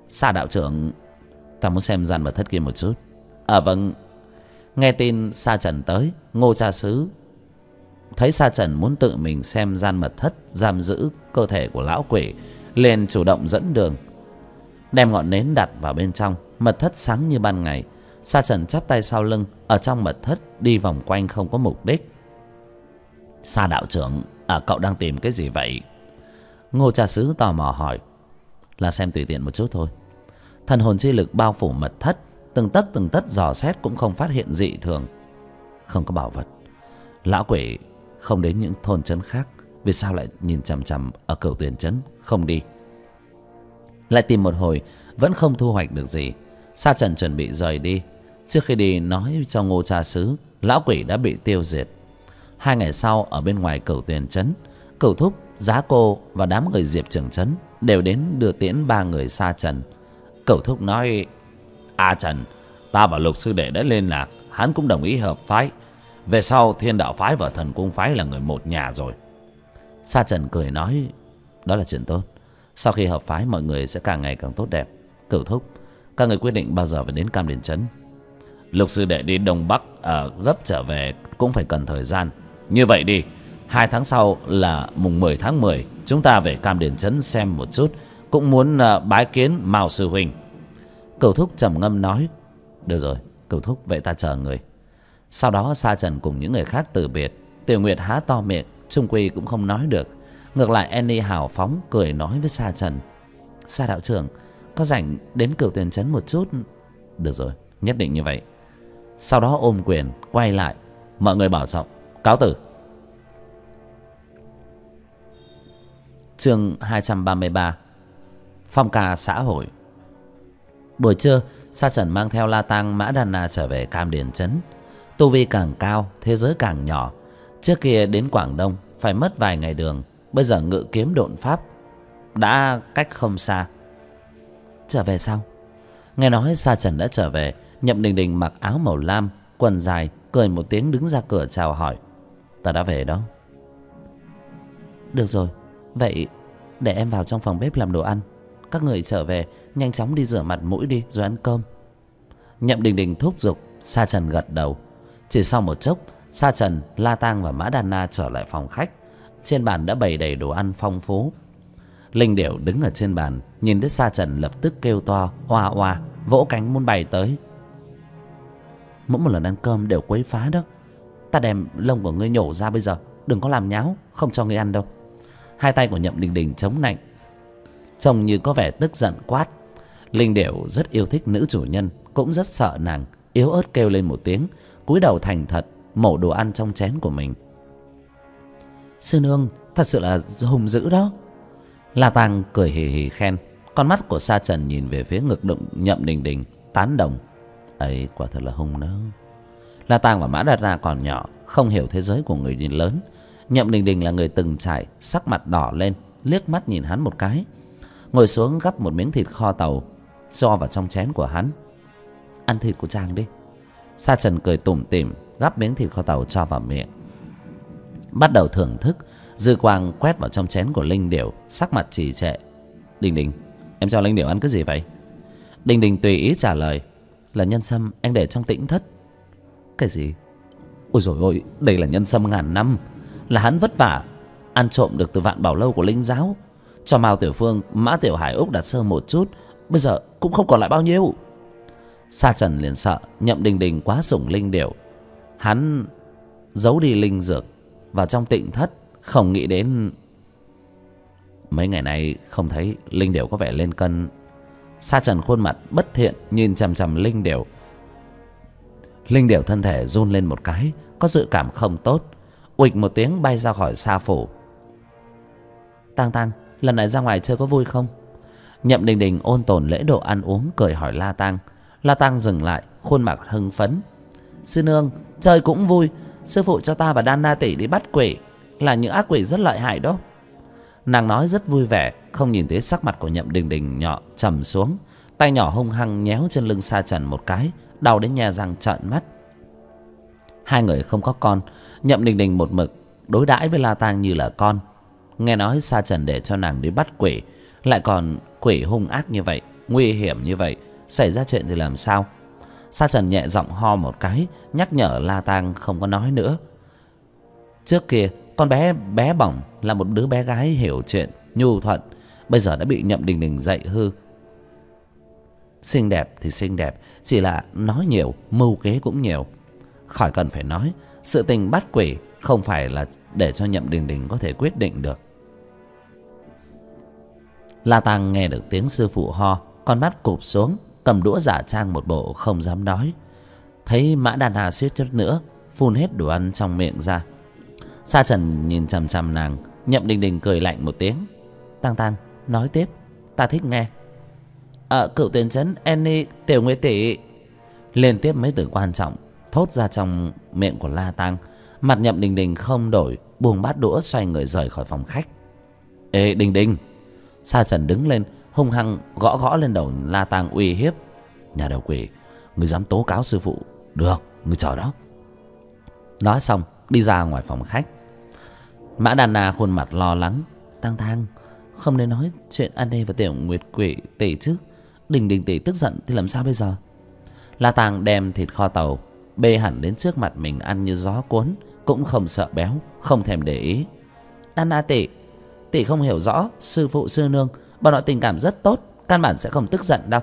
Sa đạo trưởng, ta muốn xem gian mật thất kia một chút. Vâng. Nghe tin Sa Trần tới, Ngô cha xứ thấy Sa Trần muốn tự mình xem gian mật thất giam giữ cơ thể của lão quỷ, liền chủ động dẫn đường, đem ngọn nến đặt vào bên trong. Mật thất sáng như ban ngày. Sa Trần chắp tay sau lưng, ở trong mật thất đi vòng quanh không có mục đích. Sa đạo trưởng, cậu đang tìm cái gì vậy? Ngô cha xứ tò mò hỏi. Là xem tùy tiện một chút thôi. Thần hồn chi lực bao phủ mật thất, từng tấc dò xét cũng không phát hiện dị thường. Không có bảo vật. Lão quỷ không đến những thôn trấn khác, vì sao lại nhìn chằm chằm ở Cửu Tuyền trấn không đi? Lại tìm một hồi vẫn không thu hoạch được gì. Sa Trần chuẩn bị rời đi. Trước khi đi nói cho Ngô cha xứ lão quỷ đã bị tiêu diệt. 2 ngày sau, ở bên ngoài Cửu Tuyền trấn, Cửu thúc, Giá cô và đám người Diệp Trường trấn đều đến đưa tiễn 3 người Sa Trần. Cửu thúc nói: Trần, ta và Lục sư đệ đã liên lạc, hắn cũng đồng ý hợp phái. Về sau Thiên đạo phái và Thần cung phái là người một nhà rồi. Sa Trần cười nói: đó là chuyện tốt. Sau khi hợp phái, mọi người sẽ càng ngày càng tốt đẹp. Cửu thúc, các người quyết định bao giờ phải đến Cam Điền trấn? Lục sư đệ đi Đông Bắc gấp trở về cũng phải cần thời gian. Như vậy đi, 2 tháng sau là mùng 10 tháng 10, chúng ta về Cam Điền trấn xem một chút, cũng muốn bái kiến Mao sư huynh. Cửu thúc trầm ngâm nói: được rồi, Cửu thúc, vậy ta chờ người. Sau đó Sa Trần cùng những người khác từ biệt. Tiểu Nguyệt há to miệng, chung quy cũng không nói được. Ngược lại Annie hào phóng cười nói với Sa Trần: Sa đạo trưởng, có rảnh đến Cửu Tuyền trấn một chút? Được rồi, nhất định như vậy. Sau đó ôm quyền quay lại: mọi người bảo trọng, cáo tử. Chương 233. Phong ca xã hội. Buổi trưa, Sa Trần mang theo La Tang, Mã Đan Na trở về Cam Điền trấn. Tu vi càng cao, thế giới càng nhỏ. Trước kia đến Quảng Đông phải mất vài ngày đường, bây giờ ngự kiếm độn pháp đã cách không xa. Trở về sao? Nghe nói Sa Trần đã trở về, Nhậm Đình Đình mặc áo màu lam, quần dài, cười một tiếng đứng ra cửa chào hỏi: ta đã về đó. Được rồi, vậy để em vào trong phòng bếp làm đồ ăn. Các người trở về nhanh chóng đi rửa mặt mũi đi rồi ăn cơm. Nhậm Đình Đình thúc giục. Sa Trần gật đầu. Chỉ sau một chốc, Sa Trần, La Tang và Mã Đan Na trở lại phòng khách. Trên bàn đã bày đầy đồ ăn phong phú. Linh điểu đứng ở trên bàn, nhìn thấy Sa Trần lập tức kêu to oa oa, vỗ cánh muốn bay tới. Mỗi một lần ăn cơm đều quấy phá đó. Ta đem lông của ngươi nhổ ra bây giờ, đừng có làm nháo, không cho ngươi ăn đâu. Hai tay của Nhậm Đình Đình chống nạnh, trông như có vẻ tức giận quát. Linh điểu rất yêu thích nữ chủ nhân, cũng rất sợ nàng, yếu ớt kêu lên một tiếng, cúi đầu thành thật mổ đồ ăn trong chén của mình. Sư nương thật sự là hùng dữ đó. La Tang cười hì hì khen. Con mắt của Sa Trần nhìn về phía ngực đụng Nhậm Đình Đình, tán đồng: ấy quả thật là hung đó. La Tang và Mã Đạt Na còn nhỏ, không hiểu thế giới của người nhìn lớn. Nhậm Đình Đình là người từng trải, sắc mặt đỏ lên, liếc mắt nhìn hắn một cái, ngồi xuống gắp một miếng thịt kho tàu cho vào trong chén của hắn. Ăn thịt của chàng đi. Sa Trần cười tủm tỉm gắp miếng thịt kho tàu cho vào miệng, bắt đầu thưởng thức. Dư quang quét vào trong chén của Linh điểu, sắc mặt trì trệ. Đình Đình, em cho Linh điểu ăn cái gì vậy? Đình Đình tùy ý trả lời: là nhân sâm anh để trong tĩnh thất. Cái gì? Ôi dồi ôi, đây là nhân sâm ngàn năm, là hắn vất vả ăn trộm được từ Vạn Bảo Lâu của Linh giáo, cho Mao Tiểu Phương, Mã Tiểu Hải, Úc Đạt Sơ một chút, bây giờ cũng không còn lại bao nhiêu. Sa Trần liền sợ Nhậm Đình Đình quá sủng Linh điểu, hắn giấu đi linh dược vào trong tịnh thất, không nghĩ đến mấy ngày nay không thấy Linh điểu có vẻ lên cân. Sa Trần khuôn mặt bất thiện nhìn chằm chằm Linh điểu. Linh điểu thân thể run lên một cái, có dự cảm không tốt, uịch một tiếng bay ra khỏi Sa phủ. Tang Tang, lần này ra ngoài chơi có vui không? Nhậm Đình Đình ôn tồn lễ độ ăn uống cười hỏi La Tang. La Tang dừng lại, khuôn mặt hưng phấn. Sư nương, chơi cũng vui. Sư phụ cho ta và Đan Na tỷ đi bắt quỷ, là những ác quỷ rất lợi hại đó. Nàng nói rất vui vẻ, không nhìn thấy sắc mặt của Nhậm Đình Đình nhỏ trầm xuống, tay nhỏ hung hăng nhéo trên lưng Sa Trần một cái, đau đến nhe răng trợn mắt. Hai người không có con, Nhậm Đình Đình một mực đối đãi với La Tang như là con. Nghe nói Sa Trần để cho nàng đi bắt quỷ, lại còn quỷ hung ác như vậy, nguy hiểm như vậy, xảy ra chuyện thì làm sao? Sa Trần nhẹ giọng ho một cái, nhắc nhở La Tang không có nói nữa. Trước kia con bé bỏng là một đứa bé gái hiểu chuyện, nhu thuận, bây giờ đã bị Nhậm Đình Đình dạy hư. Xinh đẹp thì xinh đẹp, chỉ là nói nhiều, mưu kế cũng nhiều. Khỏi cần phải nói, sự tình bắt quỷ không phải là để cho Nhậm Đình Đình có thể quyết định được. La Tang nghe được tiếng sư phụ ho, con mắt cụp xuống, cầm đũa giả trang một bộ không dám nói. Thấy Mã Đan Hà suýt chút nữa phun hết đồ ăn trong miệng ra. Sa Trần nhìn chằm chằm nàng. Nhậm Đình Đình cười lạnh một tiếng. Tang nói tiếp, ta thích nghe. Cựu tiền trấn Annie, Tiểu Nguyệt tỷ. Liên tiếp mấy từ quan trọng thốt ra trong miệng của La Tang. Mặt Nhậm Đình Đình không đổi, buông bát đũa xoay người rời khỏi phòng khách. Ê Đình Đình! Sa Trần đứng lên, hung hăng gõ gõ lên đầu La Tang uy hiếp. Nhà đầu quỷ, ngươi dám tố cáo sư phụ? Được, ngươi chờ đó. Nói xong đi ra ngoài phòng khách. Mã Đan Na khuôn mặt lo lắng. Tang, không nên nói chuyện Annie và Tiểu Nguyệt quỷ tỷ chứ. Đình Đình tỷ tức giận thì làm sao bây giờ? La Tang đem thịt kho tàu bê hẳn đến trước mặt mình ăn như gió cuốn, cũng không sợ béo, không thèm để ý. Đan Na tỷ không hiểu rõ, sư phụ sư nương bọn họ tình cảm rất tốt, căn bản sẽ không tức giận đâu.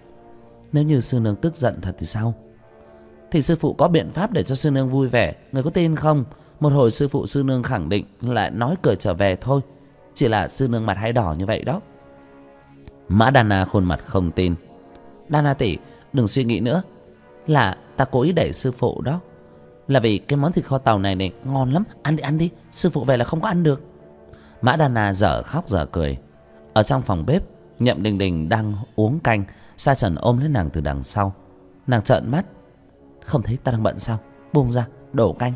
Nếu như sư nương tức giận thật thì sao? Thì sư phụ có biện pháp để cho sư nương vui vẻ, người có tin không? Một hồi sư phụ sư nương khẳng định lại nói cười trở về thôi, chỉ là sư nương mặt hay đỏ như vậy đó. Mã Đan Na khuôn mặt không tin. Đan Na tỷ, đừng suy nghĩ nữa, là ta cố ý đẩy sư phụ đó. Là vì cái món thịt kho tàu này ngon lắm, ăn đi, sư phụ về là không có ăn được. Mã Đan Na dở khóc dở cười. Ở trong phòng bếp, Nhậm Đình Đình đang uống canh. Sa Trần ôm lấy nàng từ đằng sau. Nàng trợn mắt. Không thấy ta đang bận sao? Buông ra, đổ canh.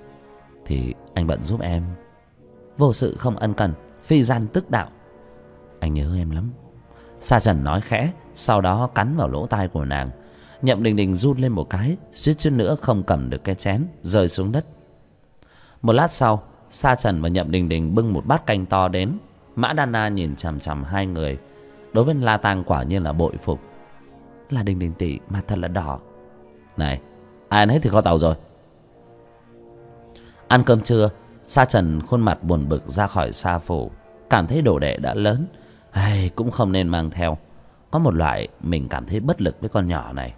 Thì anh bận giúp em. Vô sự không ân cần, phi gian tức đạo. Anh nhớ em lắm. Sa Trần nói khẽ, sau đó cắn vào lỗ tai của nàng. Nhậm Đình Đình run lên một cái, suýt chút nữa không cầm được cái chén, rơi xuống đất. Một lát sau, Sa Trần và Nhậm Đình Đình bưng một bát canh to đến. Mã Đan Na nhìn chằm chằm hai người. Đối với La Tang quả nhiên là bội phục. Là Đình Đình tỷ mà thật là đỏ. Này, ai ăn hết thì kho tàu rồi? Ăn cơm trưa, Sa Trần khuôn mặt buồn bực ra khỏi Sa phủ. Cảm thấy đồ đệ đã lớn, cũng không nên mang theo. Có một loại mình cảm thấy bất lực với con nhỏ này.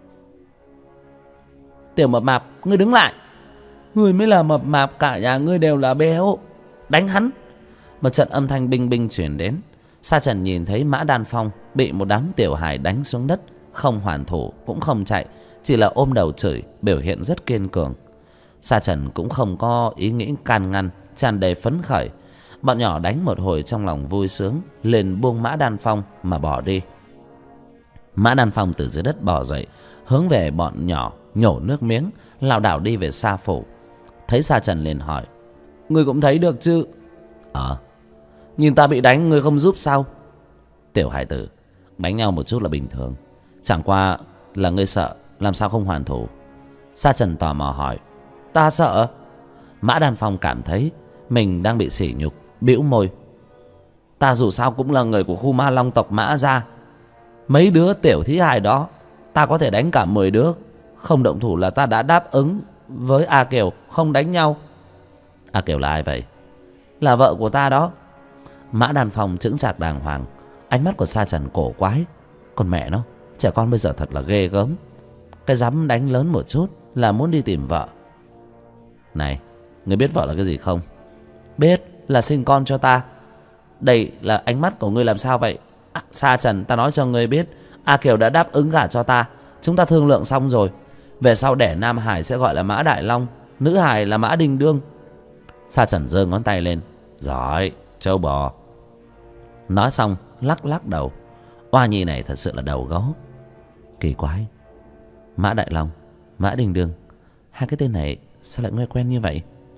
Tiểu mập mạp, ngươi đứng lại. Ngươi mới là mập mạp, cả nhà ngươi đều là béo. Đánh hắn. Một trận âm thanh binh binh chuyển đến. Sa Trần nhìn thấy Mã Đan Phong bị một đám tiểu hài đánh xuống đất, không hoàn thủ cũng không chạy, chỉ là ôm đầu chửi, biểu hiện rất kiên cường. Sa Trần cũng không có ý nghĩ can ngăn, tràn đầy phấn khởi. Bọn nhỏ đánh một hồi trong lòng vui sướng, liền buông Mã Đan Phong mà bỏ đi. Mã Đan Phong từ dưới đất bò dậy, hướng về bọn nhỏ nhổ nước miếng, lảo đảo đi về Sa phủ. Thấy Sa Trần liền hỏi: Ngươi cũng thấy được chứ? Nhìn ta bị đánh, ngươi không giúp sao? Tiểu hải tử, đánh nhau một chút là bình thường, chẳng qua là ngươi sợ, làm sao không hoàn thủ? Sa Trần tò mò hỏi. Ta sợ? Mã Đan Phong cảm thấy mình đang bị sỉ nhục, bĩu môi. Ta dù sao cũng là người của khu Ma Long tộc Mã gia. Mấy đứa tiểu thí hài đó ta có thể đánh cả 10 đứa. Không động thủ là ta đã đáp ứng với A Kiều không đánh nhau. A Kiều là ai vậy? Là vợ của ta đó. Mã Đan Phong chững chạc đàng hoàng. Ánh mắt của Sa Trần cổ quái. Con mẹ nó, trẻ con bây giờ thật là ghê gớm. Cái dám đánh lớn một chút là muốn đi tìm vợ. Này, ngươi biết vợ là cái gì không? Biết, là sinh con cho ta. Đây là ánh mắt của ngươi làm sao vậy? Sa Trần, ta nói cho ngươi biết, A Kiều đã đáp ứng gả cho ta. Chúng ta thương lượng xong rồi. Về sau đẻ Nam Hải sẽ gọi là Mã Đại Long, nữ Hải là Mã Đình Đương. Sa Trần giơ ngón tay lên. Giỏi, trâu bò. Nói xong lắc lắc đầu. Oa nhi này thật sự là đầu gấu. Kỳ quái, Mã Đại Long, Mã Đình Đương, hai cái tên này sao lại nghe quen như vậy?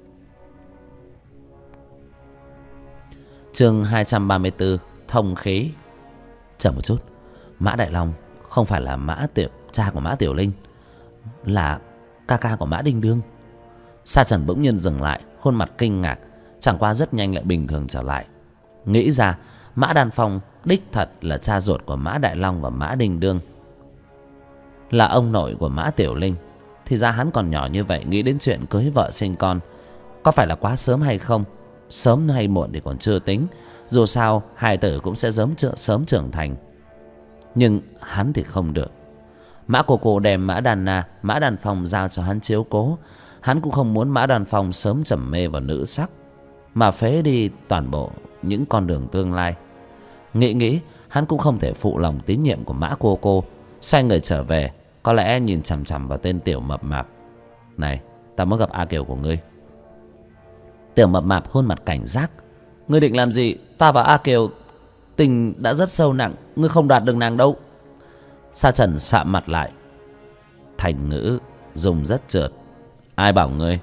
Chương 234, thông khí. Chờ một chút, Mã Đại Long không phải là cha của Mã Tiểu Linh, là ca ca của Mã Đình Đương. Sa Trần bỗng nhiên dừng lại, khuôn mặt kinh ngạc, chẳng qua rất nhanh lại bình thường trở lại. Nghĩ ra Mã Đan Phong đích thật là cha ruột của Mã Đại Long và Mã Đình Đương, là ông nội của Mã Tiểu Linh. Thì ra hắn còn nhỏ như vậy nghĩ đến chuyện cưới vợ sinh con, có phải là quá sớm hay không? Sớm hay muộn thì còn chưa tính, dù sao hài tử cũng sẽ sớm trưởng thành. Nhưng hắn thì không được. Mã cô cô đem Mã Đàn Na, Mã Đàn Phong giao cho hắn chiếu cố. Hắn cũng không muốn Mã Đàn Phong sớm trầm mê vào nữ sắc, mà phế đi toàn bộ những con đường tương lai. Nghĩ hắn cũng không thể phụ lòng tín nhiệm của Mã cô cô. Xoay người trở về, có lẽ nhìn chằm chằm vào tên tiểu mập mạp. Này, ta muốn gặp A Kiều của ngươi. Tiểu mập mạp khuôn mặt cảnh giác. Ngươi định làm gì? Ta và A Kiều tình đã rất sâu nặng, ngươi không đoạt được nàng đâu. Sa Trần sạm mặt lại. Thành ngữ dùng rất trượt. Ai bảo ngươi?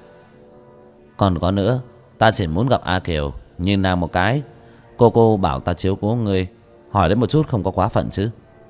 Còn có nữa, ta chỉ muốn gặp A Kiều, nhìn nàng một cái. Cô bảo ta chiếu cố ngươi, hỏi đến một chút không có quá phận chứ.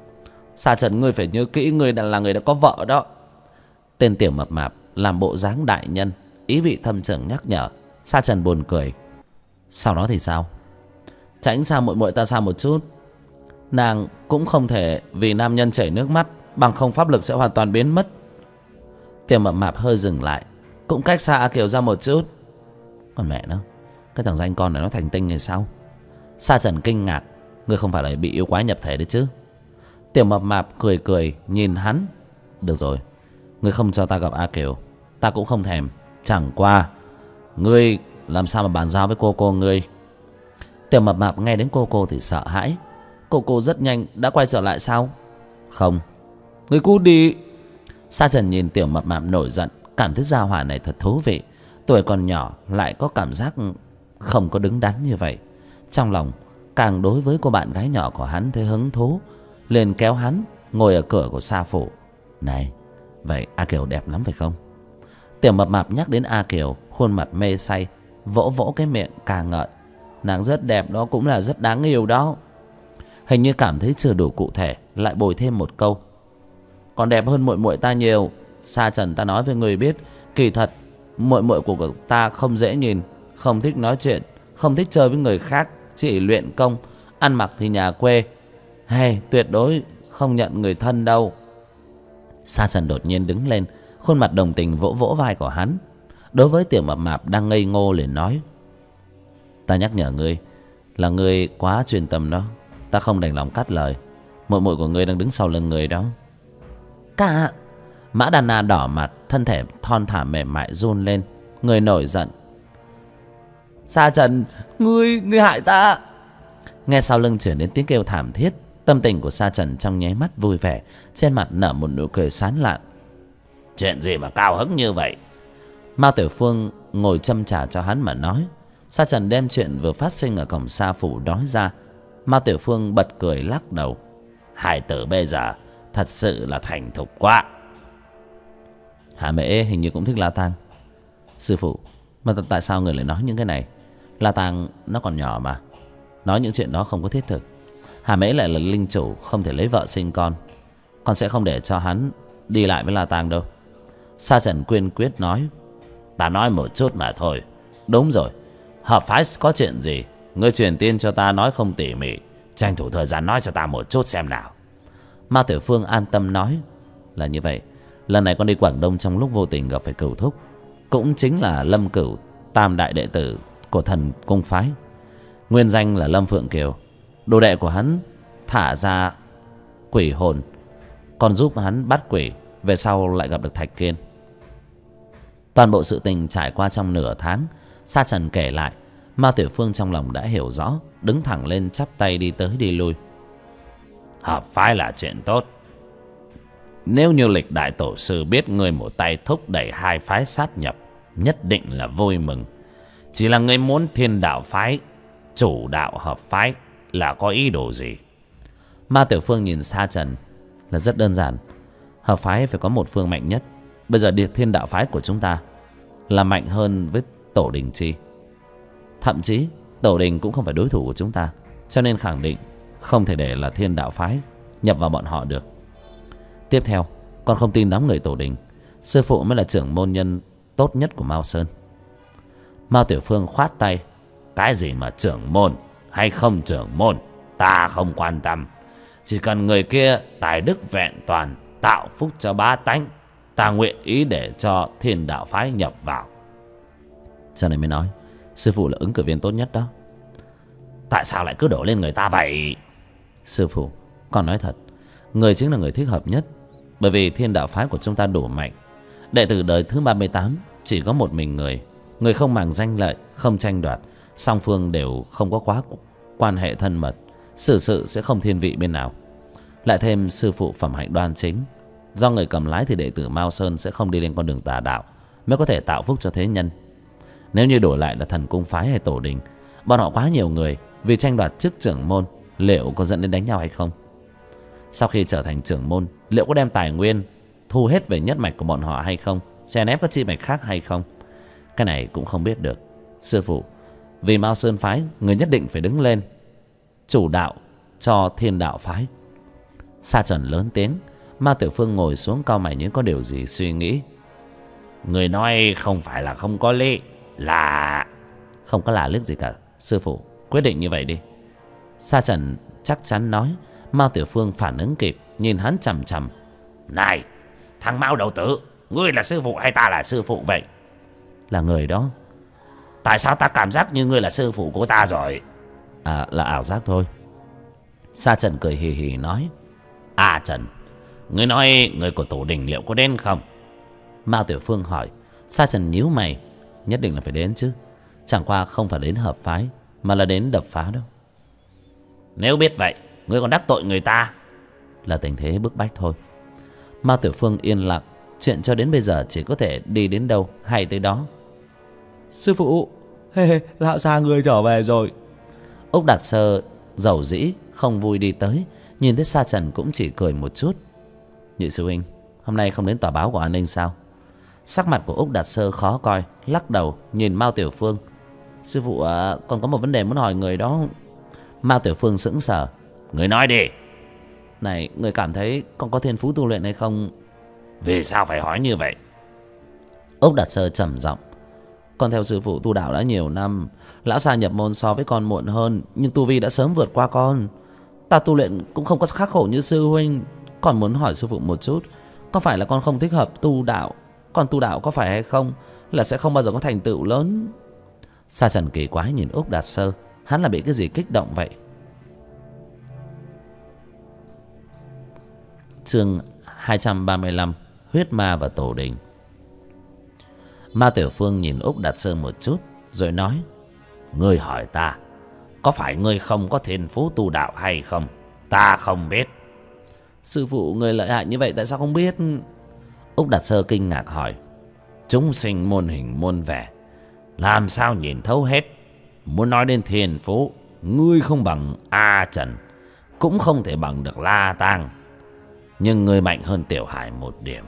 Sa Trần, ngươi phải nhớ kỹ, ngươi là người đã có vợ đó. Tên tiểu mập mạp làm bộ dáng đại nhân, ý vị thâm trường nhắc nhở. Sa Trần buồn cười. Sau đó thì sao? Tránh xa muội muội ta xa một chút. Nàng cũng không thể vì nam nhân chảy nước mắt, bằng không pháp lực sẽ hoàn toàn biến mất. Tiểu mập mạp hơi dừng lại. Cũng cách xa A Kiều ra một chút. Còn mẹ nó, cái thằng danh con này nó thành tinh hay sao? Sa Trần kinh ngạc. Ngươi không phải là bị yêu quái nhập thể đấy chứ? Tiểu mập mạp cười nhìn hắn. Được rồi, ngươi không cho ta gặp A Kiều, ta cũng không thèm. Chẳng qua ngươi làm sao mà bàn giao với cô ngươi? Tiểu mập mạp nghe đến cô thì sợ hãi. Cô rất nhanh đã quay trở lại sao? Không. Ngươi cút đi. Sa Trần nhìn tiểu mập mạp nổi giận, cảm thấy gia hỏa này thật thú vị. Tuổi còn nhỏ lại có cảm giác không có đứng đắn như vậy. Trong lòng càng đối với cô bạn gái nhỏ của hắn thấy hứng thú, liền kéo hắn ngồi ở cửa của Sa phủ. Này, vậy A Kiều đẹp lắm phải không? Tiểu mập mạp nhắc đến A Kiều, khuôn mặt mê say, vỗ cái miệng ca ngợi. Nàng rất đẹp đó, cũng là rất đáng yêu đó. Hình như cảm thấy chưa đủ cụ thể, lại bồi thêm một câu. Còn đẹp hơn muội muội ta nhiều. Sa Trần, ta nói với người biết, kỳ thật muội muội của ta không dễ nhìn, không thích nói chuyện, không thích chơi với người khác, chỉ luyện công, ăn mặc thì nhà quê. Hay tuyệt đối không nhận người thân đâu. Sa Trần đột nhiên đứng lên, khuôn mặt đồng tình vỗ vai của hắn. Đối với tiểu mập mạp đang ngây ngô liền nói. Ta nhắc nhở ngươi là ngươi quá chuyên tâm đó, ta không đành lòng cắt lời. Muội muội của ngươi đang đứng sau lưng ngươi đó. Cả Mã Đàn Na đỏ mặt, thân thể thon thả mềm mại run lên, người nổi giận. Sa Trần, ngươi hại ta. Nghe sau lưng chuyển đến tiếng kêu thảm thiết, tâm tình của Sa Trần trong nháy mắt vui vẻ, trên mặt nở một nụ cười sán lạn. Chuyện gì mà cao hứng như vậy? Mao Tiểu Phương ngồi châm trà cho hắn mà nói. Sa Trần đem chuyện vừa phát sinh ở cổng Sa phủ nói ra. Mao Tiểu Phương bật cười lắc đầu. Hải tử bây giờ thật sự là thành thục quá. Hà Mễ hình như cũng thích La Tang. Sư phụ, mà tại sao người lại nói những cái này? La Tang nó còn nhỏ mà, nói những chuyện đó không có thiết thực. Hà Mễ lại là linh chủ, không thể lấy vợ sinh con sẽ không để cho hắn đi lại với La Tang đâu. Sa Trần quyên quyết nói. Ta nói một chút mà thôi. Đúng rồi, hợp phái có chuyện gì ngươi truyền tin cho ta, nói không tỉ mỉ, tranh thủ thời gian nói cho ta một chút xem nào. Mao Tiểu Phương an tâm nói. Là như vậy, lần này con đi Quảng Đông trong lúc vô tình gặp phải Cửu thúc, cũng chính là Lâm Cửu, tam đại đệ tử của Thần Cung phái, nguyên danh là Lâm Phượng Kiều. Đồ đệ của hắn thả ra quỷ hồn, còn giúp hắn bắt quỷ. Về sau lại gặp được Thạch Kiên. Toàn bộ sự tình trải qua trong nửa tháng. Sa Trần kể lại. Mao Tiểu Phương trong lòng đã hiểu rõ, đứng thẳng lên chắp tay đi tới đi lui. Hợp phái là chuyện tốt. Nếu như lịch đại tổ sư biết ngươi một tay thúc đẩy hai phái sát nhập, nhất định là vui mừng. Chỉ là ngươi muốn Thiên Đạo phái chủ đạo hợp phái là có ý đồ gì? Mao Tiểu Phương nhìn Sa Trần. Là rất đơn giản, hợp phái phải có một phương mạnh nhất. Bây giờ Thiên Đạo phái của chúng ta là mạnh hơn với Tổ Đình Chi. Thậm chí Tổ Đình cũng không phải đối thủ của chúng ta, cho nên khẳng định không thể để là Thiên Đạo phái nhập vào bọn họ được. Tiếp theo, con không tin đám người Tổ Đình. Sư phụ mới là trưởng môn nhân tốt nhất của Mao Sơn. Mao Tiểu Phương khoát tay. Cái gì mà trưởng môn hay không trưởng môn, ta không quan tâm. Chỉ cần người kia tài đức vẹn toàn, tạo phúc cho bá tánh, ta nguyện ý để cho Thiên Đạo phái nhập vào. Cho nên mới nói sư phụ là ứng cử viên tốt nhất đó. Tại sao lại cứ đổ lên người ta vậy? Sư phụ, con nói thật, người chính là người thích hợp nhất. Bởi vì Thiên Đạo phái của chúng ta đủ mạnh. Đệ tử đời thứ 38 chỉ có một mình người. Người không màng danh lợi, không tranh đoạt, song phương đều không có quá quan hệ thân mật, xử sự sẽ không thiên vị bên nào. Lại thêm sư phụ phẩm hạnh đoan chính, do người cầm lái thì đệ tử Mao Sơn sẽ không đi lên con đường tà đạo, mới có thể tạo phúc cho thế nhân. Nếu như đổi lại là Thần Cung phái hay Tổ đình, bọn họ quá nhiều người, vì tranh đoạt chức trưởng môn, liệu có dẫn đến đánh nhau hay không? Sau khi trở thành trưởng môn, liệu có đem tài nguyên thu hết về nhất mạch của bọn họ hay không, chèn ép các chi mạch khác hay không? Cái này cũng không biết được. Sư phụ, vì Mao Sơn phái, người nhất định phải đứng lên chủ đạo cho Thiên Đạo phái. Sa Trần lớn tiếng. Mao Tiểu Phương ngồi xuống cau mày như có điều gì suy nghĩ. Người nói không phải là không có lý, là... Không có là liếc gì cả. Sư phụ, quyết định như vậy đi. Sa Trần chắc chắn nói. Mao Tiểu Phương phản ứng kịp, nhìn hắn chằm chằm. Này, thằng Mao đầu tử, ngươi là sư phụ hay ta là sư phụ vậy? Là người đó. Tại sao ta cảm giác như ngươi là sư phụ của ta rồi? À, là ảo giác thôi. Sa Trần cười hì hì nói. À Trần, ngươi nói người của Tổ đình liệu có đến không? Mao Tiểu Phương hỏi. Sa Trần nhíu mày. Nhất định là phải đến chứ. Chẳng qua không phải đến hợp phái, mà là đến đập phá đâu. Nếu biết vậy, ngươi còn đắc tội người ta. Là tình thế bức bách thôi. Mao Tiểu Phương yên lặng. Chuyện cho đến bây giờ chỉ có thể đi đến đâu hay tới đó. Sư phụ, lão già người trở về rồi. Úc Đạt Sơ dầu dĩ không vui đi tới, nhìn thấy Sa Trần cũng chỉ cười một chút. Nhị sư huynh, hôm nay không đến tòa báo của an ninh sao? Sắc mặt của Úc Đạt Sơ khó coi, lắc đầu nhìn Mao Tiểu Phương. Sư phụ à, còn có một vấn đề muốn hỏi người đó. Mao Tiểu Phương sững sờ. Người nói đi. Này, người cảm thấy con có thiên phú tu luyện hay không? Vì sao phải hỏi như vậy? Úc Đạt Sơ trầm giọng. Con theo sư phụ tu đạo đã nhiều năm. Lão Sa nhập môn so với con muộn hơn, nhưng tu vi đã sớm vượt qua con. Ta tu luyện cũng không có khắc khổ như sư huynh. Còn muốn hỏi sư phụ một chút, có phải là con không thích hợp tu đạo? Con tu đạo có phải hay không là sẽ không bao giờ có thành tựu lớn? Sa Trần kỳ quái nhìn Úc Đạt Sơ. Hắn là bị cái gì kích động vậy? Chương 235. Huyết ma và Tổ đình. Mao Tiểu Phương nhìn Úc Đạt Sơ một chút rồi nói. Ngươi hỏi ta, có phải ngươi không có thiên phú tu đạo hay không? Ta không biết. Sư phụ, người lợi hại như vậy tại sao không biết? Úc Đạt Sơ kinh ngạc hỏi. Chúng sinh muôn hình muôn vẻ, làm sao nhìn thấu hết? Muốn nói đến thiên phú, ngươi không bằng A Trần, cũng không thể bằng được La Tang, nhưng ngươi mạnh hơn Tiểu Hải một điểm.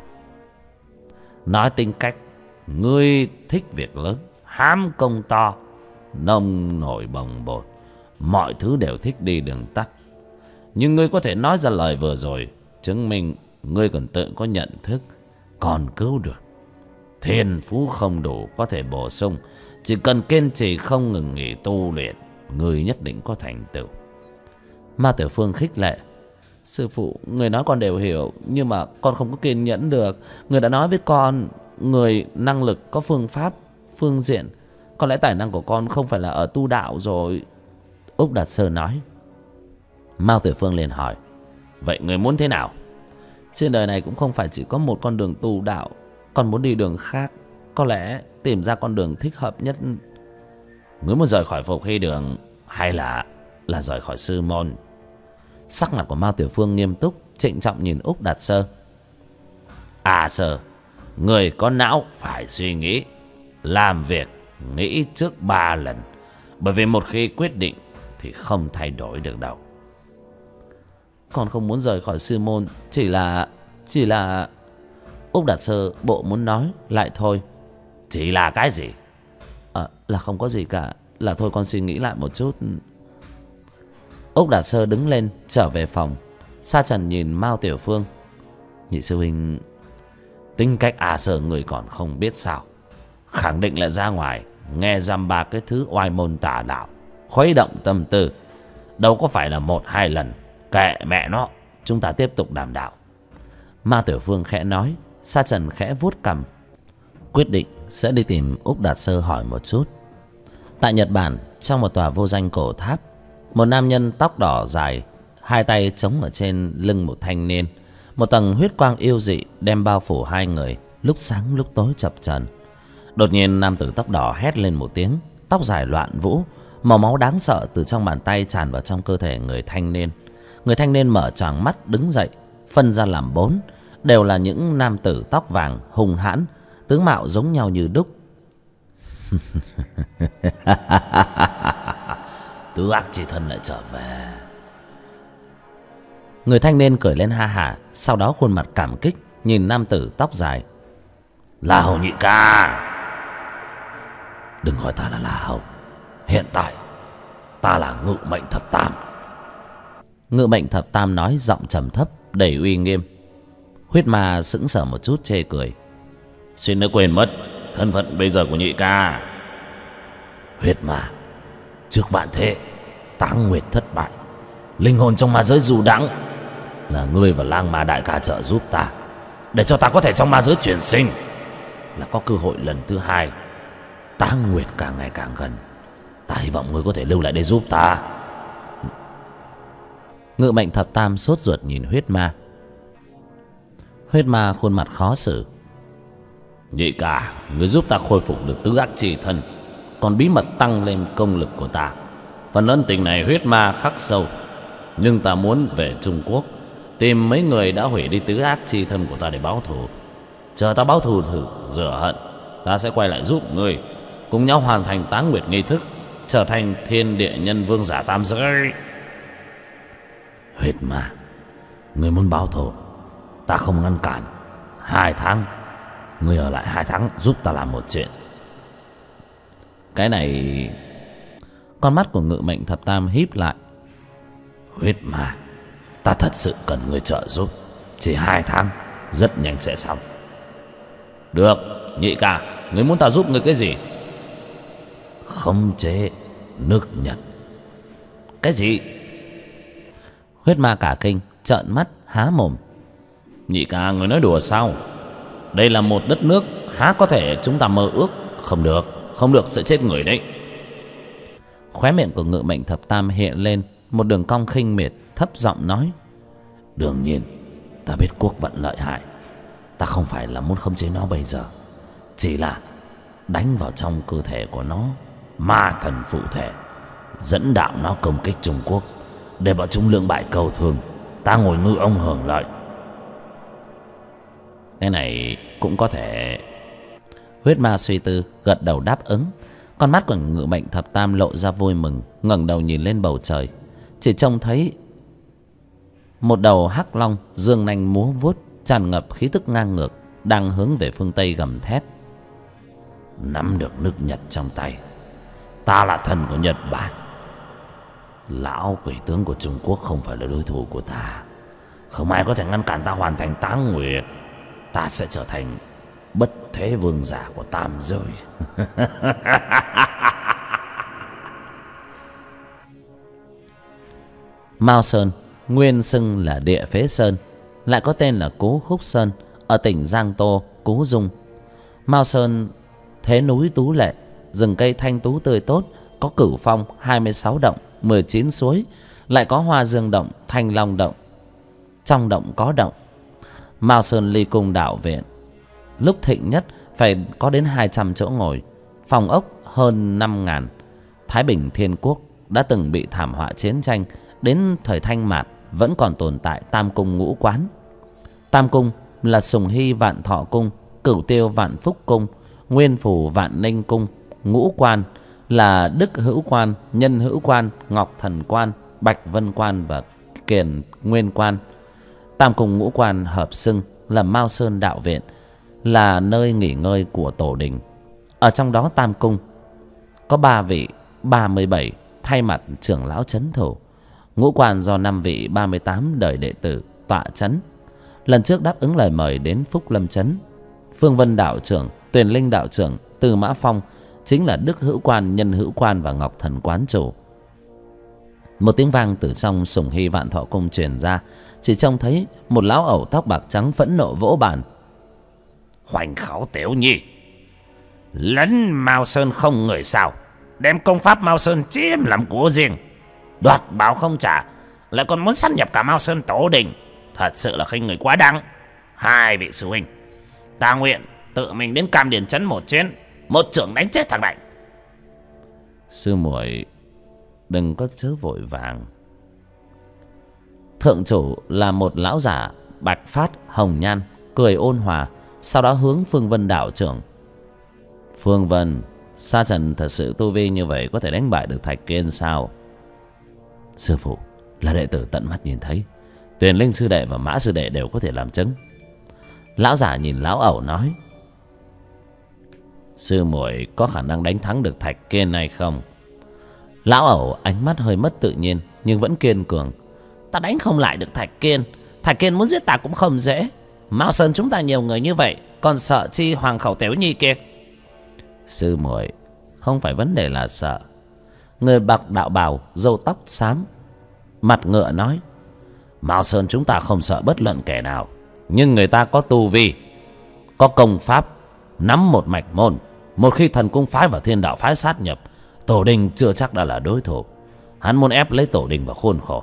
Nói tính cách, ngươi thích việc lớn, hám công to, nông nổi bồng bột, mọi thứ đều thích đi đường tắt. Nhưng ngươi có thể nói ra lời vừa rồi, chứng minh ngươi còn tự có nhận thức, còn cứu được. Thiên phú không đủ có thể bổ sung, chỉ cần kiên trì không ngừng nghỉ tu luyện, ngươi nhất định có thành tựu. Mao Tiểu Phương khích lệ. Sư phụ, người nói con đều hiểu, nhưng mà con không có kiên nhẫn được. Người đã nói với con, người năng lực có phương pháp, phương diện. Có lẽ tài năng của con không phải là ở tu đạo rồi. Úc Đạt Sơ nói. Mao Tiểu Phương liền hỏi. Vậy người muốn thế nào? Trên đời này cũng không phải chỉ có một con đường tu đạo. Con muốn đi đường khác. Có lẽ tìm ra con đường thích hợp nhất. Ngươi muốn rời khỏi Phục Hy đường hay là rời khỏi sư môn? Sắc mặt của Mao Tiểu Phương nghiêm túc, trịnh trọng nhìn Úc Đạt Sơ. À Sơ, người có não phải suy nghĩ, làm việc nghĩ trước 3 lần, bởi vì một khi quyết định thì không thay đổi được đâu. Con không muốn rời khỏi sư môn, chỉ là Úc Đạt Sơ bộ muốn nói lại thôi. Chỉ là cái gì? Là không có gì cả, là thôi con suy nghĩ lại một chút. Úc Đạt Sơ đứng lên trở về phòng. Sa Trần nhìn Mao Tiểu Phương. Nhị sư huynh, tính cách À Sơ người còn không biết sao? Khẳng định là ra ngoài nghe dăm ba cái thứ oai môn tà đạo, khuấy động tâm tư. đâu có phải là 1-2 lần. Kệ mẹ nó, chúng ta tiếp tục đàm đạo. Ma Tiểu Phương khẽ nói. Sa Trần khẽ vuốt cằm, quyết định sẽ đi tìm Úc Đạt Sơ hỏi một chút. Tại Nhật Bản, trong một tòa vô danh cổ tháp, một nam nhân tóc đỏ dài, hai tay chống ở trên lưng một thanh niên. Một tầng huyết quang yêu dị đem bao phủ hai người, lúc sáng lúc tối chập chờn. Đột nhiên nam tử tóc đỏ hét lên một tiếng, tóc dài loạn vũ, màu máu đáng sợ từ trong bàn tay tràn vào trong cơ thể người thanh niên. Người thanh niên mở choàng mắt đứng dậy, phân ra làm 4, đều là những nam tử tóc vàng hung hãn, tướng mạo giống nhau như đúc. Tứ ác chi thân lại trở về. Người thanh niên cười lên ha hả, sau đó khuôn mặt cảm kích nhìn nam tử tóc dài. La Hầu nhị ca. Đừng gọi ta là La Hầu. Hiện tại ta là Ngự Mệnh Thập Tam. Ngự Mệnh Thập Tam nói giọng trầm thấp đầy uy nghiêm. Huyết Ma sững sờ một chút chê cười. Xin đã quên mất thân phận bây giờ của nhị ca. Huyết Ma, trước vạn thế Táng Nguyệt thất bại, linh hồn trong ma giới dù đắng, là ngươi và Lang Ma đại ca trợ giúp ta, để cho ta có thể trong ma giới chuyển sinh, là có cơ hội lần thứ 2. Táng Nguyệt càng ngày càng gần, ta hy vọng ngươi có thể lưu lại để giúp ta. Ngự Mệnh Thập Tam sốt ruột nhìn Huyết Ma. Huyết Ma khuôn mặt khó xử. Nhị ca, ngươi giúp ta khôi phục được tứ ác chi thân, còn bí mật tăng lên công lực của ta. Phần ân tình này Huyết Ma khắc sâu, nhưng ta muốn về Trung Quốc tìm mấy người đã hủy đi tứ ác chi thân của ta để báo thù. Chờ ta báo thù thử rửa hận, ta sẽ quay lại giúp ngươi, cùng nhau hoàn thành Táng Nguyệt nghi thức, trở thành thiên địa nhân vương giả tam giới. Huyết Ma, ngươi muốn báo thù, ta không ngăn cản. 2 tháng, ngươi ở lại 2 tháng giúp ta làm một chuyện. Cái này... Con mắt của Ngự Mệnh Thập Tam híp lại. Huyết Ma, ta thật sự cần người trợ giúp. Chỉ 2 tháng, rất nhanh sẽ xong. Được, nhị ca, ngươi muốn ta giúp ngươi cái gì? Khống chế nước Nhật. Cái gì? Huyết Ma cả kinh, trợn mắt há mồm. Nhị ca, người nói đùa sao? Đây là một đất nước há có thể chúng ta mơ ước. Không được, không được, sẽ chết người đấy. Khóe miệng của Ngự Mệnh Thập Tam hiện lên một đường cong khinh miệt, thấp giọng nói. Đương nhiên, ta biết quốc vận lợi hại, ta không phải là muốn khống chế nó bây giờ, chỉ là đánh vào trong cơ thể của nó ma thần phụ thể, dẫn đạo nó công kích Trung Quốc, để bọn chúng lưỡng bại cầu thường, ta ngồi ngư ông hưởng lợi. Cái này cũng có thể. Huyết Ma suy tư, gật đầu đáp ứng. Con mắt của Ngự Mệnh Thập Tam lộ ra vui mừng, ngẩng đầu nhìn lên bầu trời, chỉ trông thấy một đầu hắc long dương nanh múa vuốt, tràn ngập khí tức ngang ngược, đang hướng về phương Tây gầm thét. Nắm được nước Nhật trong tay, ta là thần của Nhật Bản. Lão quỷ tướng của Trung Quốc không phải là đối thủ của ta, không ai có thể ngăn cản ta hoàn thành Táng Nguyệt. Ta sẽ trở thành bất thế vương giả của tam giới. Mao Sơn nguyên xưng là Địa Phế Sơn, lại có tên là Cố Khúc Sơn, ở tỉnh Giang Tô, Cố Dung. Mao Sơn thế núi tú lệ, rừng cây thanh tú tươi tốt, có Cửu Phong, 26 động, 19 suối, lại có Hoa Dương động, Thanh Long động. Trong động có động. Mao Sơn ly cung đạo viện, lúc thịnh nhất phải có đến 200 chỗ ngồi, phòng ốc hơn 5.000. Thái Bình Thiên Quốc đã từng bị thảm họa chiến tranh, đến thời Thanh Mạt vẫn còn tồn tại Tam Cung Ngũ Quán. Tam Cung là Sùng Hy Vạn Thọ Cung, Cửu Tiêu Vạn Phúc Cung, Nguyên Phủ Vạn Ninh Cung. Ngũ Quan là Đức Hữu Quan, Nhân Hữu Quan, Ngọc Thần Quan, Bạch Vân Quan và Kiền Nguyên Quan. Tam Cung Ngũ Quan hợp xưng là Mao Sơn đạo viện, là nơi nghỉ ngơi của tổ đình. Ở trong đó Tam Cung có 3 vị 37 thay mặt trưởng lão trấn thủ. Ngũ Quan do 5 vị 38 đời đệ tử tọa trấn. Lần trước đáp ứng lời mời đến Phúc Lâm trấn, Phương Vân đạo trưởng, Tuyền Linh đạo trưởng, Tư Mã Phong chính là Đức Hữu Quan, Nhân Hữu Quan và Ngọc Thần quán chủ. Một tiếng vang từ trong Sủng Hy Vạn Thọ Cung truyền ra. Chỉ trông thấy một lão ẩu tóc bạc trắng phẫn nộ vỗ bàn. Hoành khẩu Tiểu Nhi, lấn Mao Sơn không người sao, đem công pháp Mao Sơn chiếm làm của riêng, đoạt bảo không trả, lại còn muốn sát nhập cả Mao Sơn tổ đình. Thật sự là khinh người quá đáng. Hai vị sư huynh, ta nguyện tự mình đến Cam Điền Trấn một chuyến, một chưởng đánh chết thằng này. Sư muội đừng có chớ vội vàng. Thượng chủ là một lão giả bạch phát hồng nhan, cười ôn hòa, sau đó hướng Phương Vân đạo trưởng. Phương Vân, Sa Trần thật sự tu vi như vậy có thể đánh bại được Thạch Kiên sao? Sư phụ, là đệ tử tận mắt nhìn thấy, Tuyền Linh sư đệ và Mã sư đệ đều có thể làm chứng. Lão giả nhìn lão ẩu nói. Sư muội có khả năng đánh thắng được Thạch Kiên hay không? Lão ẩu ánh mắt hơi mất tự nhiên nhưng vẫn kiên cường. Ta đánh không lại được Thạch Kiên. Thạch Kiên muốn giết ta cũng không dễ. Mao Sơn chúng ta nhiều người như vậy, còn sợ chi Hoàng khẩu Tiểu Nhi kia? Sư muội, không phải vấn đề là sợ. Người bạc đạo bào, râu tóc xám, mặt ngựa nói. Mao Sơn chúng ta không sợ bất luận kẻ nào, nhưng người ta có tu vi, có công pháp, nắm một mạch môn. Một khi thần cung phái và thiên đạo phái sát nhập, tổ đình chưa chắc đã là đối thủ. Hắn muốn ép lấy tổ đình vào khuôn khổ.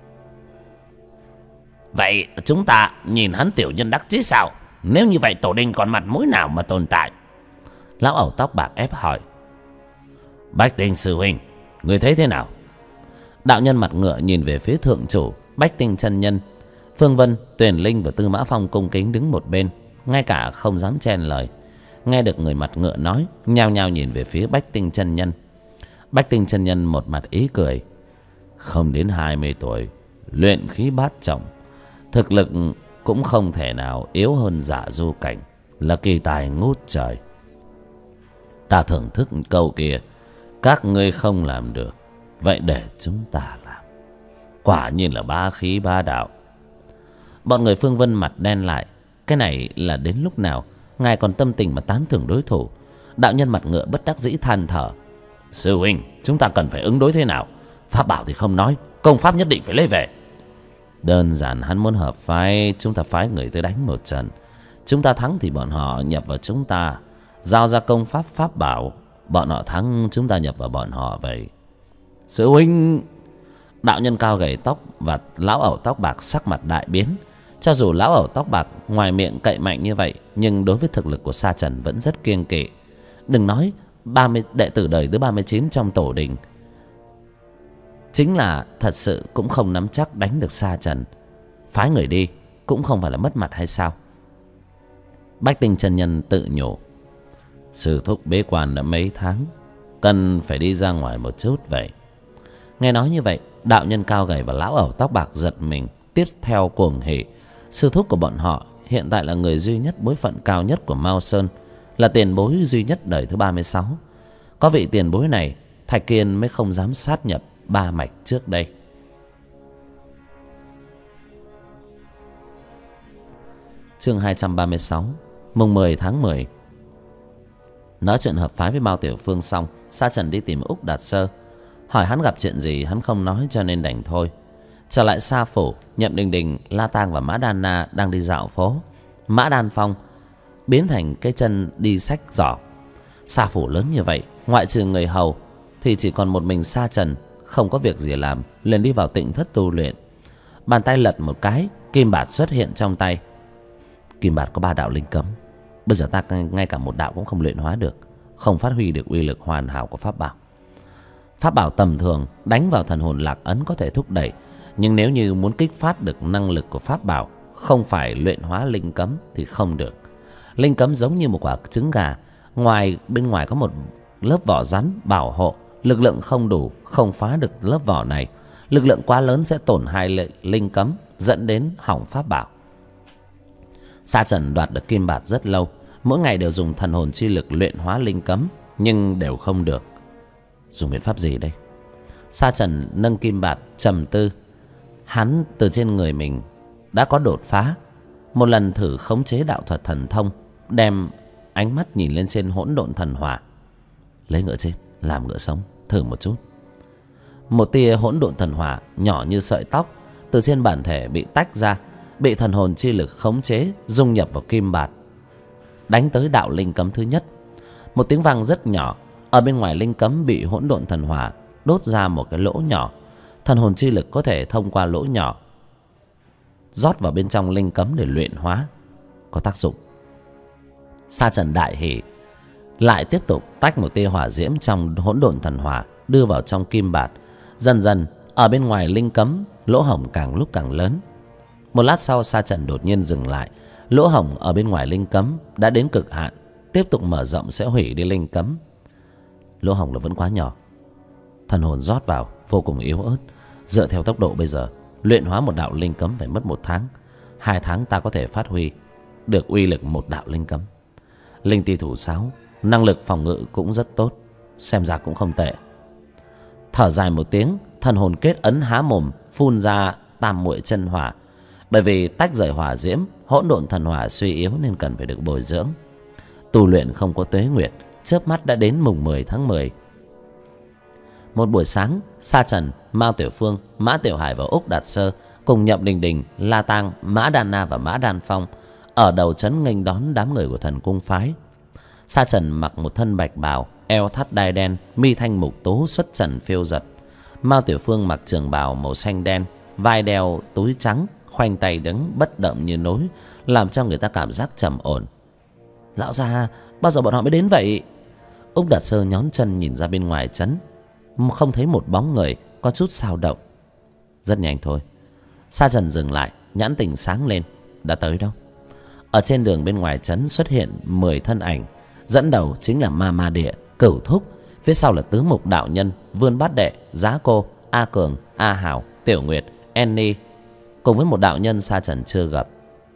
Vậy chúng ta nhìn hắn tiểu nhân đắc chí sao? Nếu như vậy tổ đình còn mặt mũi nào mà tồn tại? Lão ẩu tóc bạc ép hỏi. Bách Tinh sư huynh, người thấy thế nào? Đạo nhân mặt ngựa nhìn về phía thượng chủ Bách Tinh chân nhân. Phương Vân, Tuyền Linh và Tư Mã Phong cung kính đứng một bên, ngay cả không dám chen lời. Nghe được người mặt ngựa nói, nhao nhao nhìn về phía Bách Tinh chân nhân. Bách Tinh chân nhân một mặt ý cười. Không đến 20 tuổi, luyện khí bát trọng, thực lực cũng không thể nào yếu hơn Dạ Du cảnh, là kỳ tài ngút trời. Ta thưởng thức câu kia, các ngươi không làm được, vậy để chúng ta làm. Quả nhiên là bá khí bá đạo. Bọn người Phương Vân mặt đen lại. Cái này là đến lúc nào ngài còn tâm tình mà tán thưởng đối thủ? Đạo nhân mặt ngựa bất đắc dĩ than thở. Sư huynh, chúng ta cần phải ứng đối thế nào? Pháp bảo thì không nói, công pháp nhất định phải lấy về. Đơn giản hắn muốn hợp phái, chúng ta phái người tới đánh một trận. Chúng ta thắng thì bọn họ nhập vào chúng ta, giao ra công pháp pháp bảo. Bọn họ thắng, chúng ta nhập vào bọn họ vậy. Sư huynh! Đạo nhân cao gầy tóc và lão ẩu tóc bạc sắc mặt đại biến. Cho dù lão ẩu tóc bạc ngoài miệng cậy mạnh như vậy, nhưng đối với thực lực của Sa Trần vẫn rất kiêng kỵ. Đừng nói 30 đệ tử đời thứ 39 trong tổ đình, chính là thật sự cũng không nắm chắc đánh được Sa Trần. Phái người đi cũng không phải là mất mặt hay sao? Bách Tinh chân nhân tự nhủ. Sư thúc bế quan đã mấy tháng, cần phải đi ra ngoài một chút vậy. Nghe nói như vậy, đạo nhân cao gầy và lão ẩu tóc bạc giật mình, tiếp theo cuồng hỉ. Sư thúc của bọn họ hiện tại là người duy nhất bối phận cao nhất của Mao Sơn, là tiền bối duy nhất đời thứ 36. Có vị tiền bối này, Thạch Kiên mới không dám sát nhập ba mạch trước đây. Chương 236, mùng 10 tháng 10. Nói chuyện hợp phái với Mao Tiểu Phương xong, Sa Trần đi tìm Úc Đạt Sơ. Hỏi hắn gặp chuyện gì, hắn không nói cho nên đành thôi. Trở lại Sa Phủ, Nhậm Đình Đình, La Tang và Mã Đan Na đang đi dạo phố. Mã Đan Phong biến thành cái chân đi xách giỏ. Sa Phủ lớn như vậy, ngoại trừ người hầu thì chỉ còn một mình Sa Trần, không có việc gì làm, liền đi vào tịnh thất tu luyện. Bàn tay lật một cái, kim bạt xuất hiện trong tay. Kim bạt có 3 đạo linh cấm, bây giờ ta ngay cả một đạo cũng không luyện hóa được, không phát huy được uy lực hoàn hảo của pháp bảo. Pháp bảo tầm thường đánh vào thần hồn lạc ấn có thể thúc đẩy, nhưng nếu như muốn kích phát được năng lực của pháp bảo, không phải luyện hóa linh cấm thì không được. Linh cấm giống như một quả trứng gà, bên ngoài có một lớp vỏ rắn bảo hộ, lực lượng không đủ, không phá được lớp vỏ này. Lực lượng quá lớn sẽ tổn hại linh cấm, dẫn đến hỏng pháp bảo. Sa Trần đoạt được kim bạt rất lâu, mỗi ngày đều dùng thần hồn chi lực luyện hóa linh cấm, nhưng đều không được. Dùng biện pháp gì đây? Sa Trần nâng kim bạt trầm tư. Hắn từ trên người mình đã có đột phá. Một lần thử khống chế đạo thuật thần thông, đem ánh mắt nhìn lên trên hỗn độn thần hỏa. Lấy ngựa chết làm ngựa sống, thử một chút. Một tia hỗn độn thần hỏa nhỏ như sợi tóc từ trên bản thể bị tách ra, bị thần hồn chi lực khống chế, dung nhập vào kim bạt, đánh tới đạo linh cấm thứ nhất. Một tiếng vang rất nhỏ. Ở bên ngoài linh cấm bị hỗn độn thần hỏa đốt ra một cái lỗ nhỏ. Thần hồn chi lực có thể thông qua lỗ nhỏ rót vào bên trong linh cấm để luyện hóa, có tác dụng. Sa Trần đại hỉ, lại tiếp tục tách một tia hỏa diễm trong hỗn độn thần hỏa đưa vào trong kim bạt. Dần dần ở bên ngoài linh cấm, lỗ hổng càng lúc càng lớn. Một lát sau, Sa Trần đột nhiên dừng lại. Lỗ hổng ở bên ngoài linh cấm đã đến cực hạn, tiếp tục mở rộng sẽ hủy đi linh cấm. Lỗ hổng là vẫn quá nhỏ. Thần hồn rót vào vô cùng yếu ớt. Dựa theo tốc độ bây giờ, luyện hóa một đạo linh cấm phải mất 1 tháng. 2 tháng ta có thể phát huy được uy lực một đạo linh cấm. Linh ti thủ sáo, năng lực phòng ngự cũng rất tốt, xem ra cũng không tệ. Thở dài một tiếng, thần hồn kết ấn há mồm phun ra tam muội chân hỏa. Bởi vì tách rời hỏa diễm, hỗn độn thần hỏa suy yếu nên cần phải được bồi dưỡng. Tu luyện không có tuế nguyệt, chớp mắt đã đến mùng 10 tháng 10. Một buổi sáng, Sa Trần, Mao Tiểu Phương, Mã Tiểu Hải và Úc Đạt Sơ cùng Nhậm Đình Đình, La Tang, Mã Đan Na và Mã Đan Phong ở đầu trấn nghênh đón đám người của Thần Cung phái. Sa Trần mặc một thân bạch bào, eo thắt đai đen, mi thanh mục tú, xuất trần phiêu giật. Mao Tiểu Phương mặc trường bào màu xanh đen, vai đeo túi trắng, khoanh tay đứng bất động như núi, làm cho người ta cảm giác trầm ổn. Lão gia, bao giờ bọn họ mới đến vậy? Úc Đạt Sơ nhón chân nhìn ra bên ngoài trấn, không thấy một bóng người, có chút xao động. Rất nhanh thôi. Sa Trần dừng lại, nhãn tình sáng lên. Đã tới đâu? Ở trên đường bên ngoài trấn xuất hiện 10 thân ảnh. Dẫn đầu chính là Ma Ma Địa, Cửu Thúc. Phía sau là Tứ Mục Đạo Nhân, Vươn Bát Đệ, Giá Cô, A Cường, A Hảo, Tiểu Nguyệt, Annie, cùng với một đạo nhân Sa Trần chưa gặp.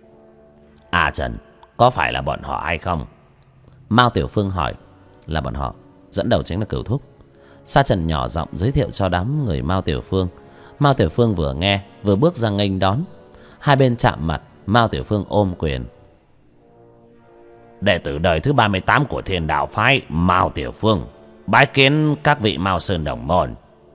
À Trần, có phải là bọn họ hay không? Mao Tiểu Phương hỏi. Là bọn họ, dẫn đầu chính là Cửu Thúc. Sa Trần nhỏ giọng giới thiệu cho đám người Mao Tiểu Phương. Mao Tiểu Phương vừa nghe vừa bước ra nghênh đón. Hai bên chạm mặt, Mao Tiểu Phương ôm quyền. Đệ tử đời thứ 38 của Thiên Đạo phái, Mao Tiểu Phương, bái kiến các vị Mao Sơn đồng môn.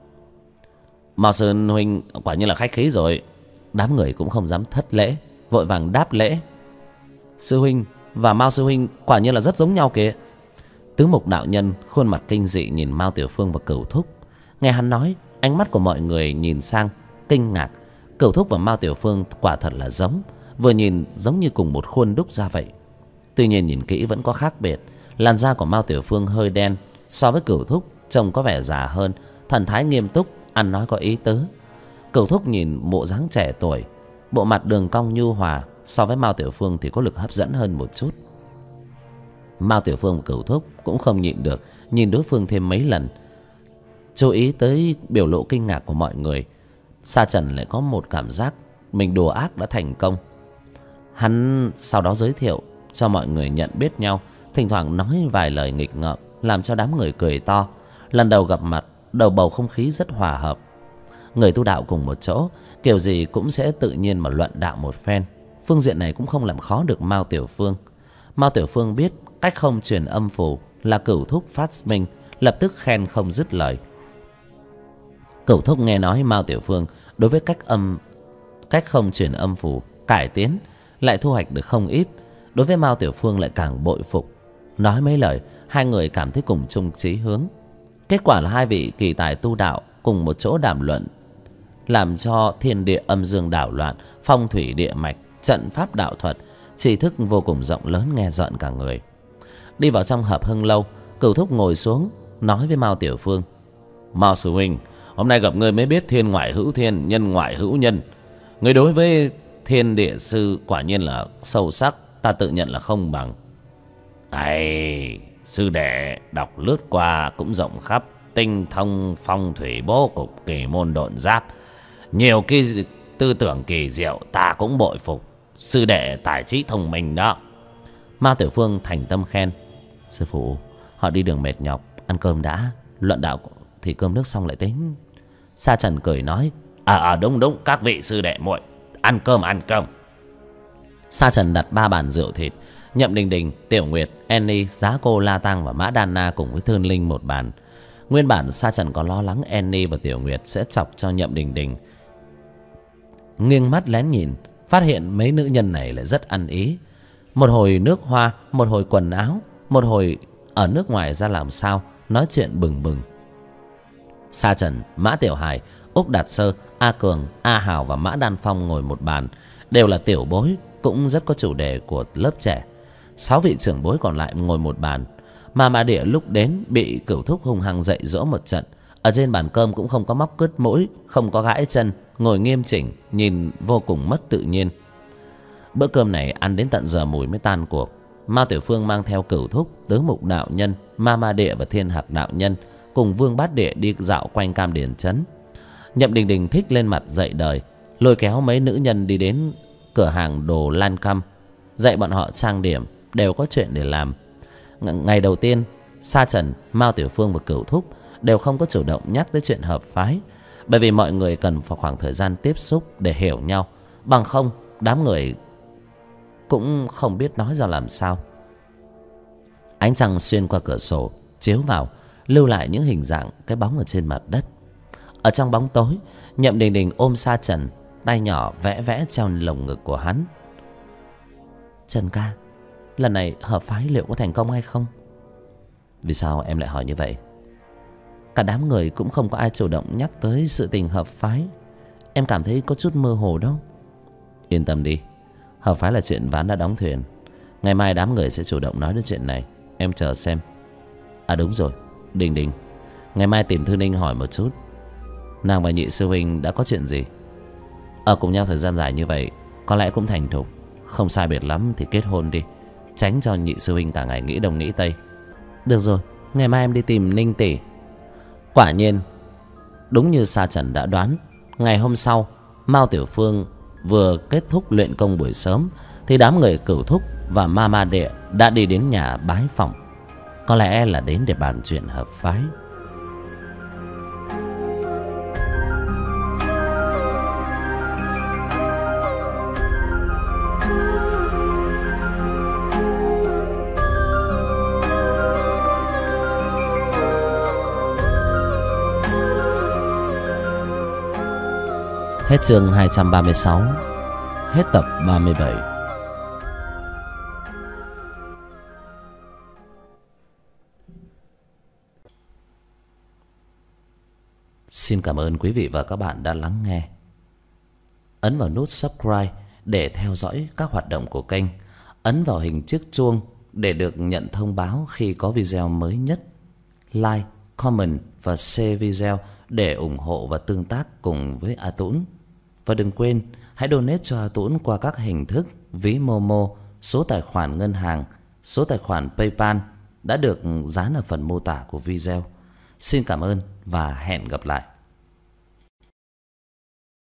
Mao Sơn huynh quả nhiên là khách khí rồi. Đám người cũng không dám thất lễ, vội vàng đáp lễ. Sư huynh và Mao sư huynh quả nhiên là rất giống nhau kìa. Tứ Mục Đạo Nhân khuôn mặt kinh dị nhìn Mao Tiểu Phương và Cửu Thúc. Nghe hắn nói, ánh mắt của mọi người nhìn sang kinh ngạc. Cửu Thúc và Mao Tiểu Phương quả thật là giống, vừa nhìn giống như cùng một khuôn đúc ra vậy. Tuy nhiên nhìn kỹ vẫn có khác biệt. Làn da của Mao Tiểu Phương hơi đen, so với Cửu Thúc trông có vẻ già hơn, thần thái nghiêm túc, ăn nói có ý tứ. Cửu Thúc nhìn bộ dáng trẻ tuổi, bộ mặt đường cong nhu hòa, so với Mao Tiểu Phương thì có lực hấp dẫn hơn một chút. Mao Tiểu Phương và Cửu Thúc cũng không nhịn được, nhìn đối phương thêm mấy lần, chú ý tới biểu lộ kinh ngạc của mọi người. Sa Trần lại có một cảm giác mình đùa ác đã thành công. Hắn sau đó giới thiệu cho mọi người nhận biết nhau, thỉnh thoảng nói vài lời nghịch ngợm, làm cho đám người cười to. Lần đầu gặp mặt, đầu bầu không khí rất hòa hợp. Người tu đạo cùng một chỗ, kiểu gì cũng sẽ tự nhiên mà luận đạo một phen. Phương diện này cũng không làm khó được Mao Tiểu Phương. Mao Tiểu Phương biết cách không truyền âm phù là Cửu Thúc phát minh, lập tức khen không dứt lời. Cửu Thúc nghe nói Mao Tiểu Phương đối với cách không truyền âm phù cải tiến, lại thu hoạch được không ít. Đối với Mao Tiểu Phương lại càng bội phục. Nói mấy lời, hai người cảm thấy cùng chung chí hướng. Kết quả là hai vị kỳ tài tu đạo cùng một chỗ đàm luận, làm cho thiên địa âm dương đảo loạn, phong thủy địa mạch, trận pháp đạo thuật, tri thức vô cùng rộng lớn, nghe rợn cả người. Đi vào trong Hợp Hưng lâu, Cửu Thúc ngồi xuống nói với Mao Tiểu Phương. Mao sư huynh, hôm nay gặp ngươi mới biết thiên ngoại hữu thiên, nhân ngoại hữu nhân. Ngươi đối với thiên địa sư quả nhiên là sâu sắc, ta tự nhận là không bằng. Ai, sư đệ đọc lướt qua cũng rộng khắp, tinh thông phong thủy bố cục, kỳ môn độn giáp, nhiều cái tư tưởng kỳ diệu, ta cũng bội phục. Sư đệ tài trí thông minh đó. Mao Tiểu Phương thành tâm khen. Sư phụ, họ đi đường mệt nhọc, ăn cơm đã, luận đạo thì cơm nước xong lại tính. Sa Trần cười nói. Đúng, các vị sư đệ muội, ăn cơm. Sa Trần đặt 3 bàn rượu thịt. Nhậm Đình Đình, Tiểu Nguyệt, Annie, Giá Cô, La Tang và Mã Đan Na cùng với Thương Linh một bàn. Nguyên bản Sa Trần còn lo lắng Annie và Tiểu Nguyệt sẽ chọc cho Nhậm Đình Đình. Nghiêng mắt lén nhìn, phát hiện mấy nữ nhân này lại rất ăn ý. Một hồi nước hoa, một hồi quần áo, một hồi ở nước ngoài ra làm sao, nói chuyện bừng bừng. Sa Trần, Mã Tiểu Hải, Úc Đạt Sơ, A Cường, A Hào và Mã Đan Phong ngồi một bàn, đều là tiểu bối, cũng rất có chủ đề của lớp trẻ. 6 vị trưởng bối còn lại ngồi một bàn. Mà Địa lúc đến bị Cửu Thúc hung hăng dạy dỗ một trận. Ở trên bàn cơm cũng không có móc cứt mũi, không có gãi chân, ngồi nghiêm chỉnh, nhìn vô cùng mất tự nhiên. Bữa cơm này ăn đến tận giờ mùi mới tan cuộc. Mao Tiểu Phương mang theo Cửu Thúc, Tứ Mục đạo nhân, Ma Địa và Thiên Hạc đạo nhân cùng Vương Bát Địa đi dạo quanh Cam Điền trấn. Nhậm Đình Đình thích lên mặt dạy đời, lôi kéo mấy nữ nhân đi đến cửa hàng đồ Lan Căm, dạy bọn họ trang điểm, đều có chuyện để làm. Ngày đầu tiên, Sa Trần, Mao Tiểu Phương và Cửu Thúc đều không có chủ động nhắc tới chuyện hợp phái, bởi vì mọi người cần phải khoảng thời gian tiếp xúc để hiểu nhau, bằng không đám người cũng không biết nói ra làm sao. Ánh trăng xuyên qua cửa sổ chiếu vào, lưu lại những hình dạng cái bóng ở trên mặt đất. Ở trong bóng tối, Nhậm Đình Đình ôm Sa Trần, tay nhỏ vẽ vẽ treo lồng ngực của hắn. Trần ca, lần này hợp phái liệu có thành công hay không? Vì sao em lại hỏi như vậy? Cả đám người cũng không có ai chủ động nhắc tới sự tình hợp phái. Em cảm thấy có chút mơ hồ đâu. Yên tâm đi, hợp phái là chuyện ván đã đóng thuyền. Ngày mai đám người sẽ chủ động nói đến chuyện này, em chờ xem. À đúng rồi, Đình Đình, ngày mai tìm Thư Ninh hỏi một chút, nàng và nhị sư huynh đã có chuyện gì. Ở cùng nhau thời gian dài như vậy, có lẽ cũng thành thục, không sai biệt lắm thì kết hôn đi, tránh cho nhị sư huynh cả ngày nghĩ đông nghĩ tây. Được rồi, ngày mai em đi tìm Ninh tỷ. Quả nhiên, đúng như Sa Trần đã đoán, ngày hôm sau, Mao Tiểu Phương vừa kết thúc luyện công buổi sớm thì đám người Cửu Thúc và Ma Địa đã đi đến nhà bái phỏng. Có lẽ là đến để bàn chuyện hợp phái. Hết chương 236. Hết tập 37. Xin cảm ơn quý vị và các bạn đã lắng nghe. Ấn vào nút subscribe để theo dõi các hoạt động của kênh. Ấn vào hình chiếc chuông để được nhận thông báo khi có video mới nhất. Like, comment và share video để ủng hộ và tương tác cùng với A Tũng. Và đừng quên hãy donate cho A Tũng qua các hình thức ví Momo, số tài khoản ngân hàng, số tài khoản PayPal đã được dán ở phần mô tả của video. Xin cảm ơn và hẹn gặp lại.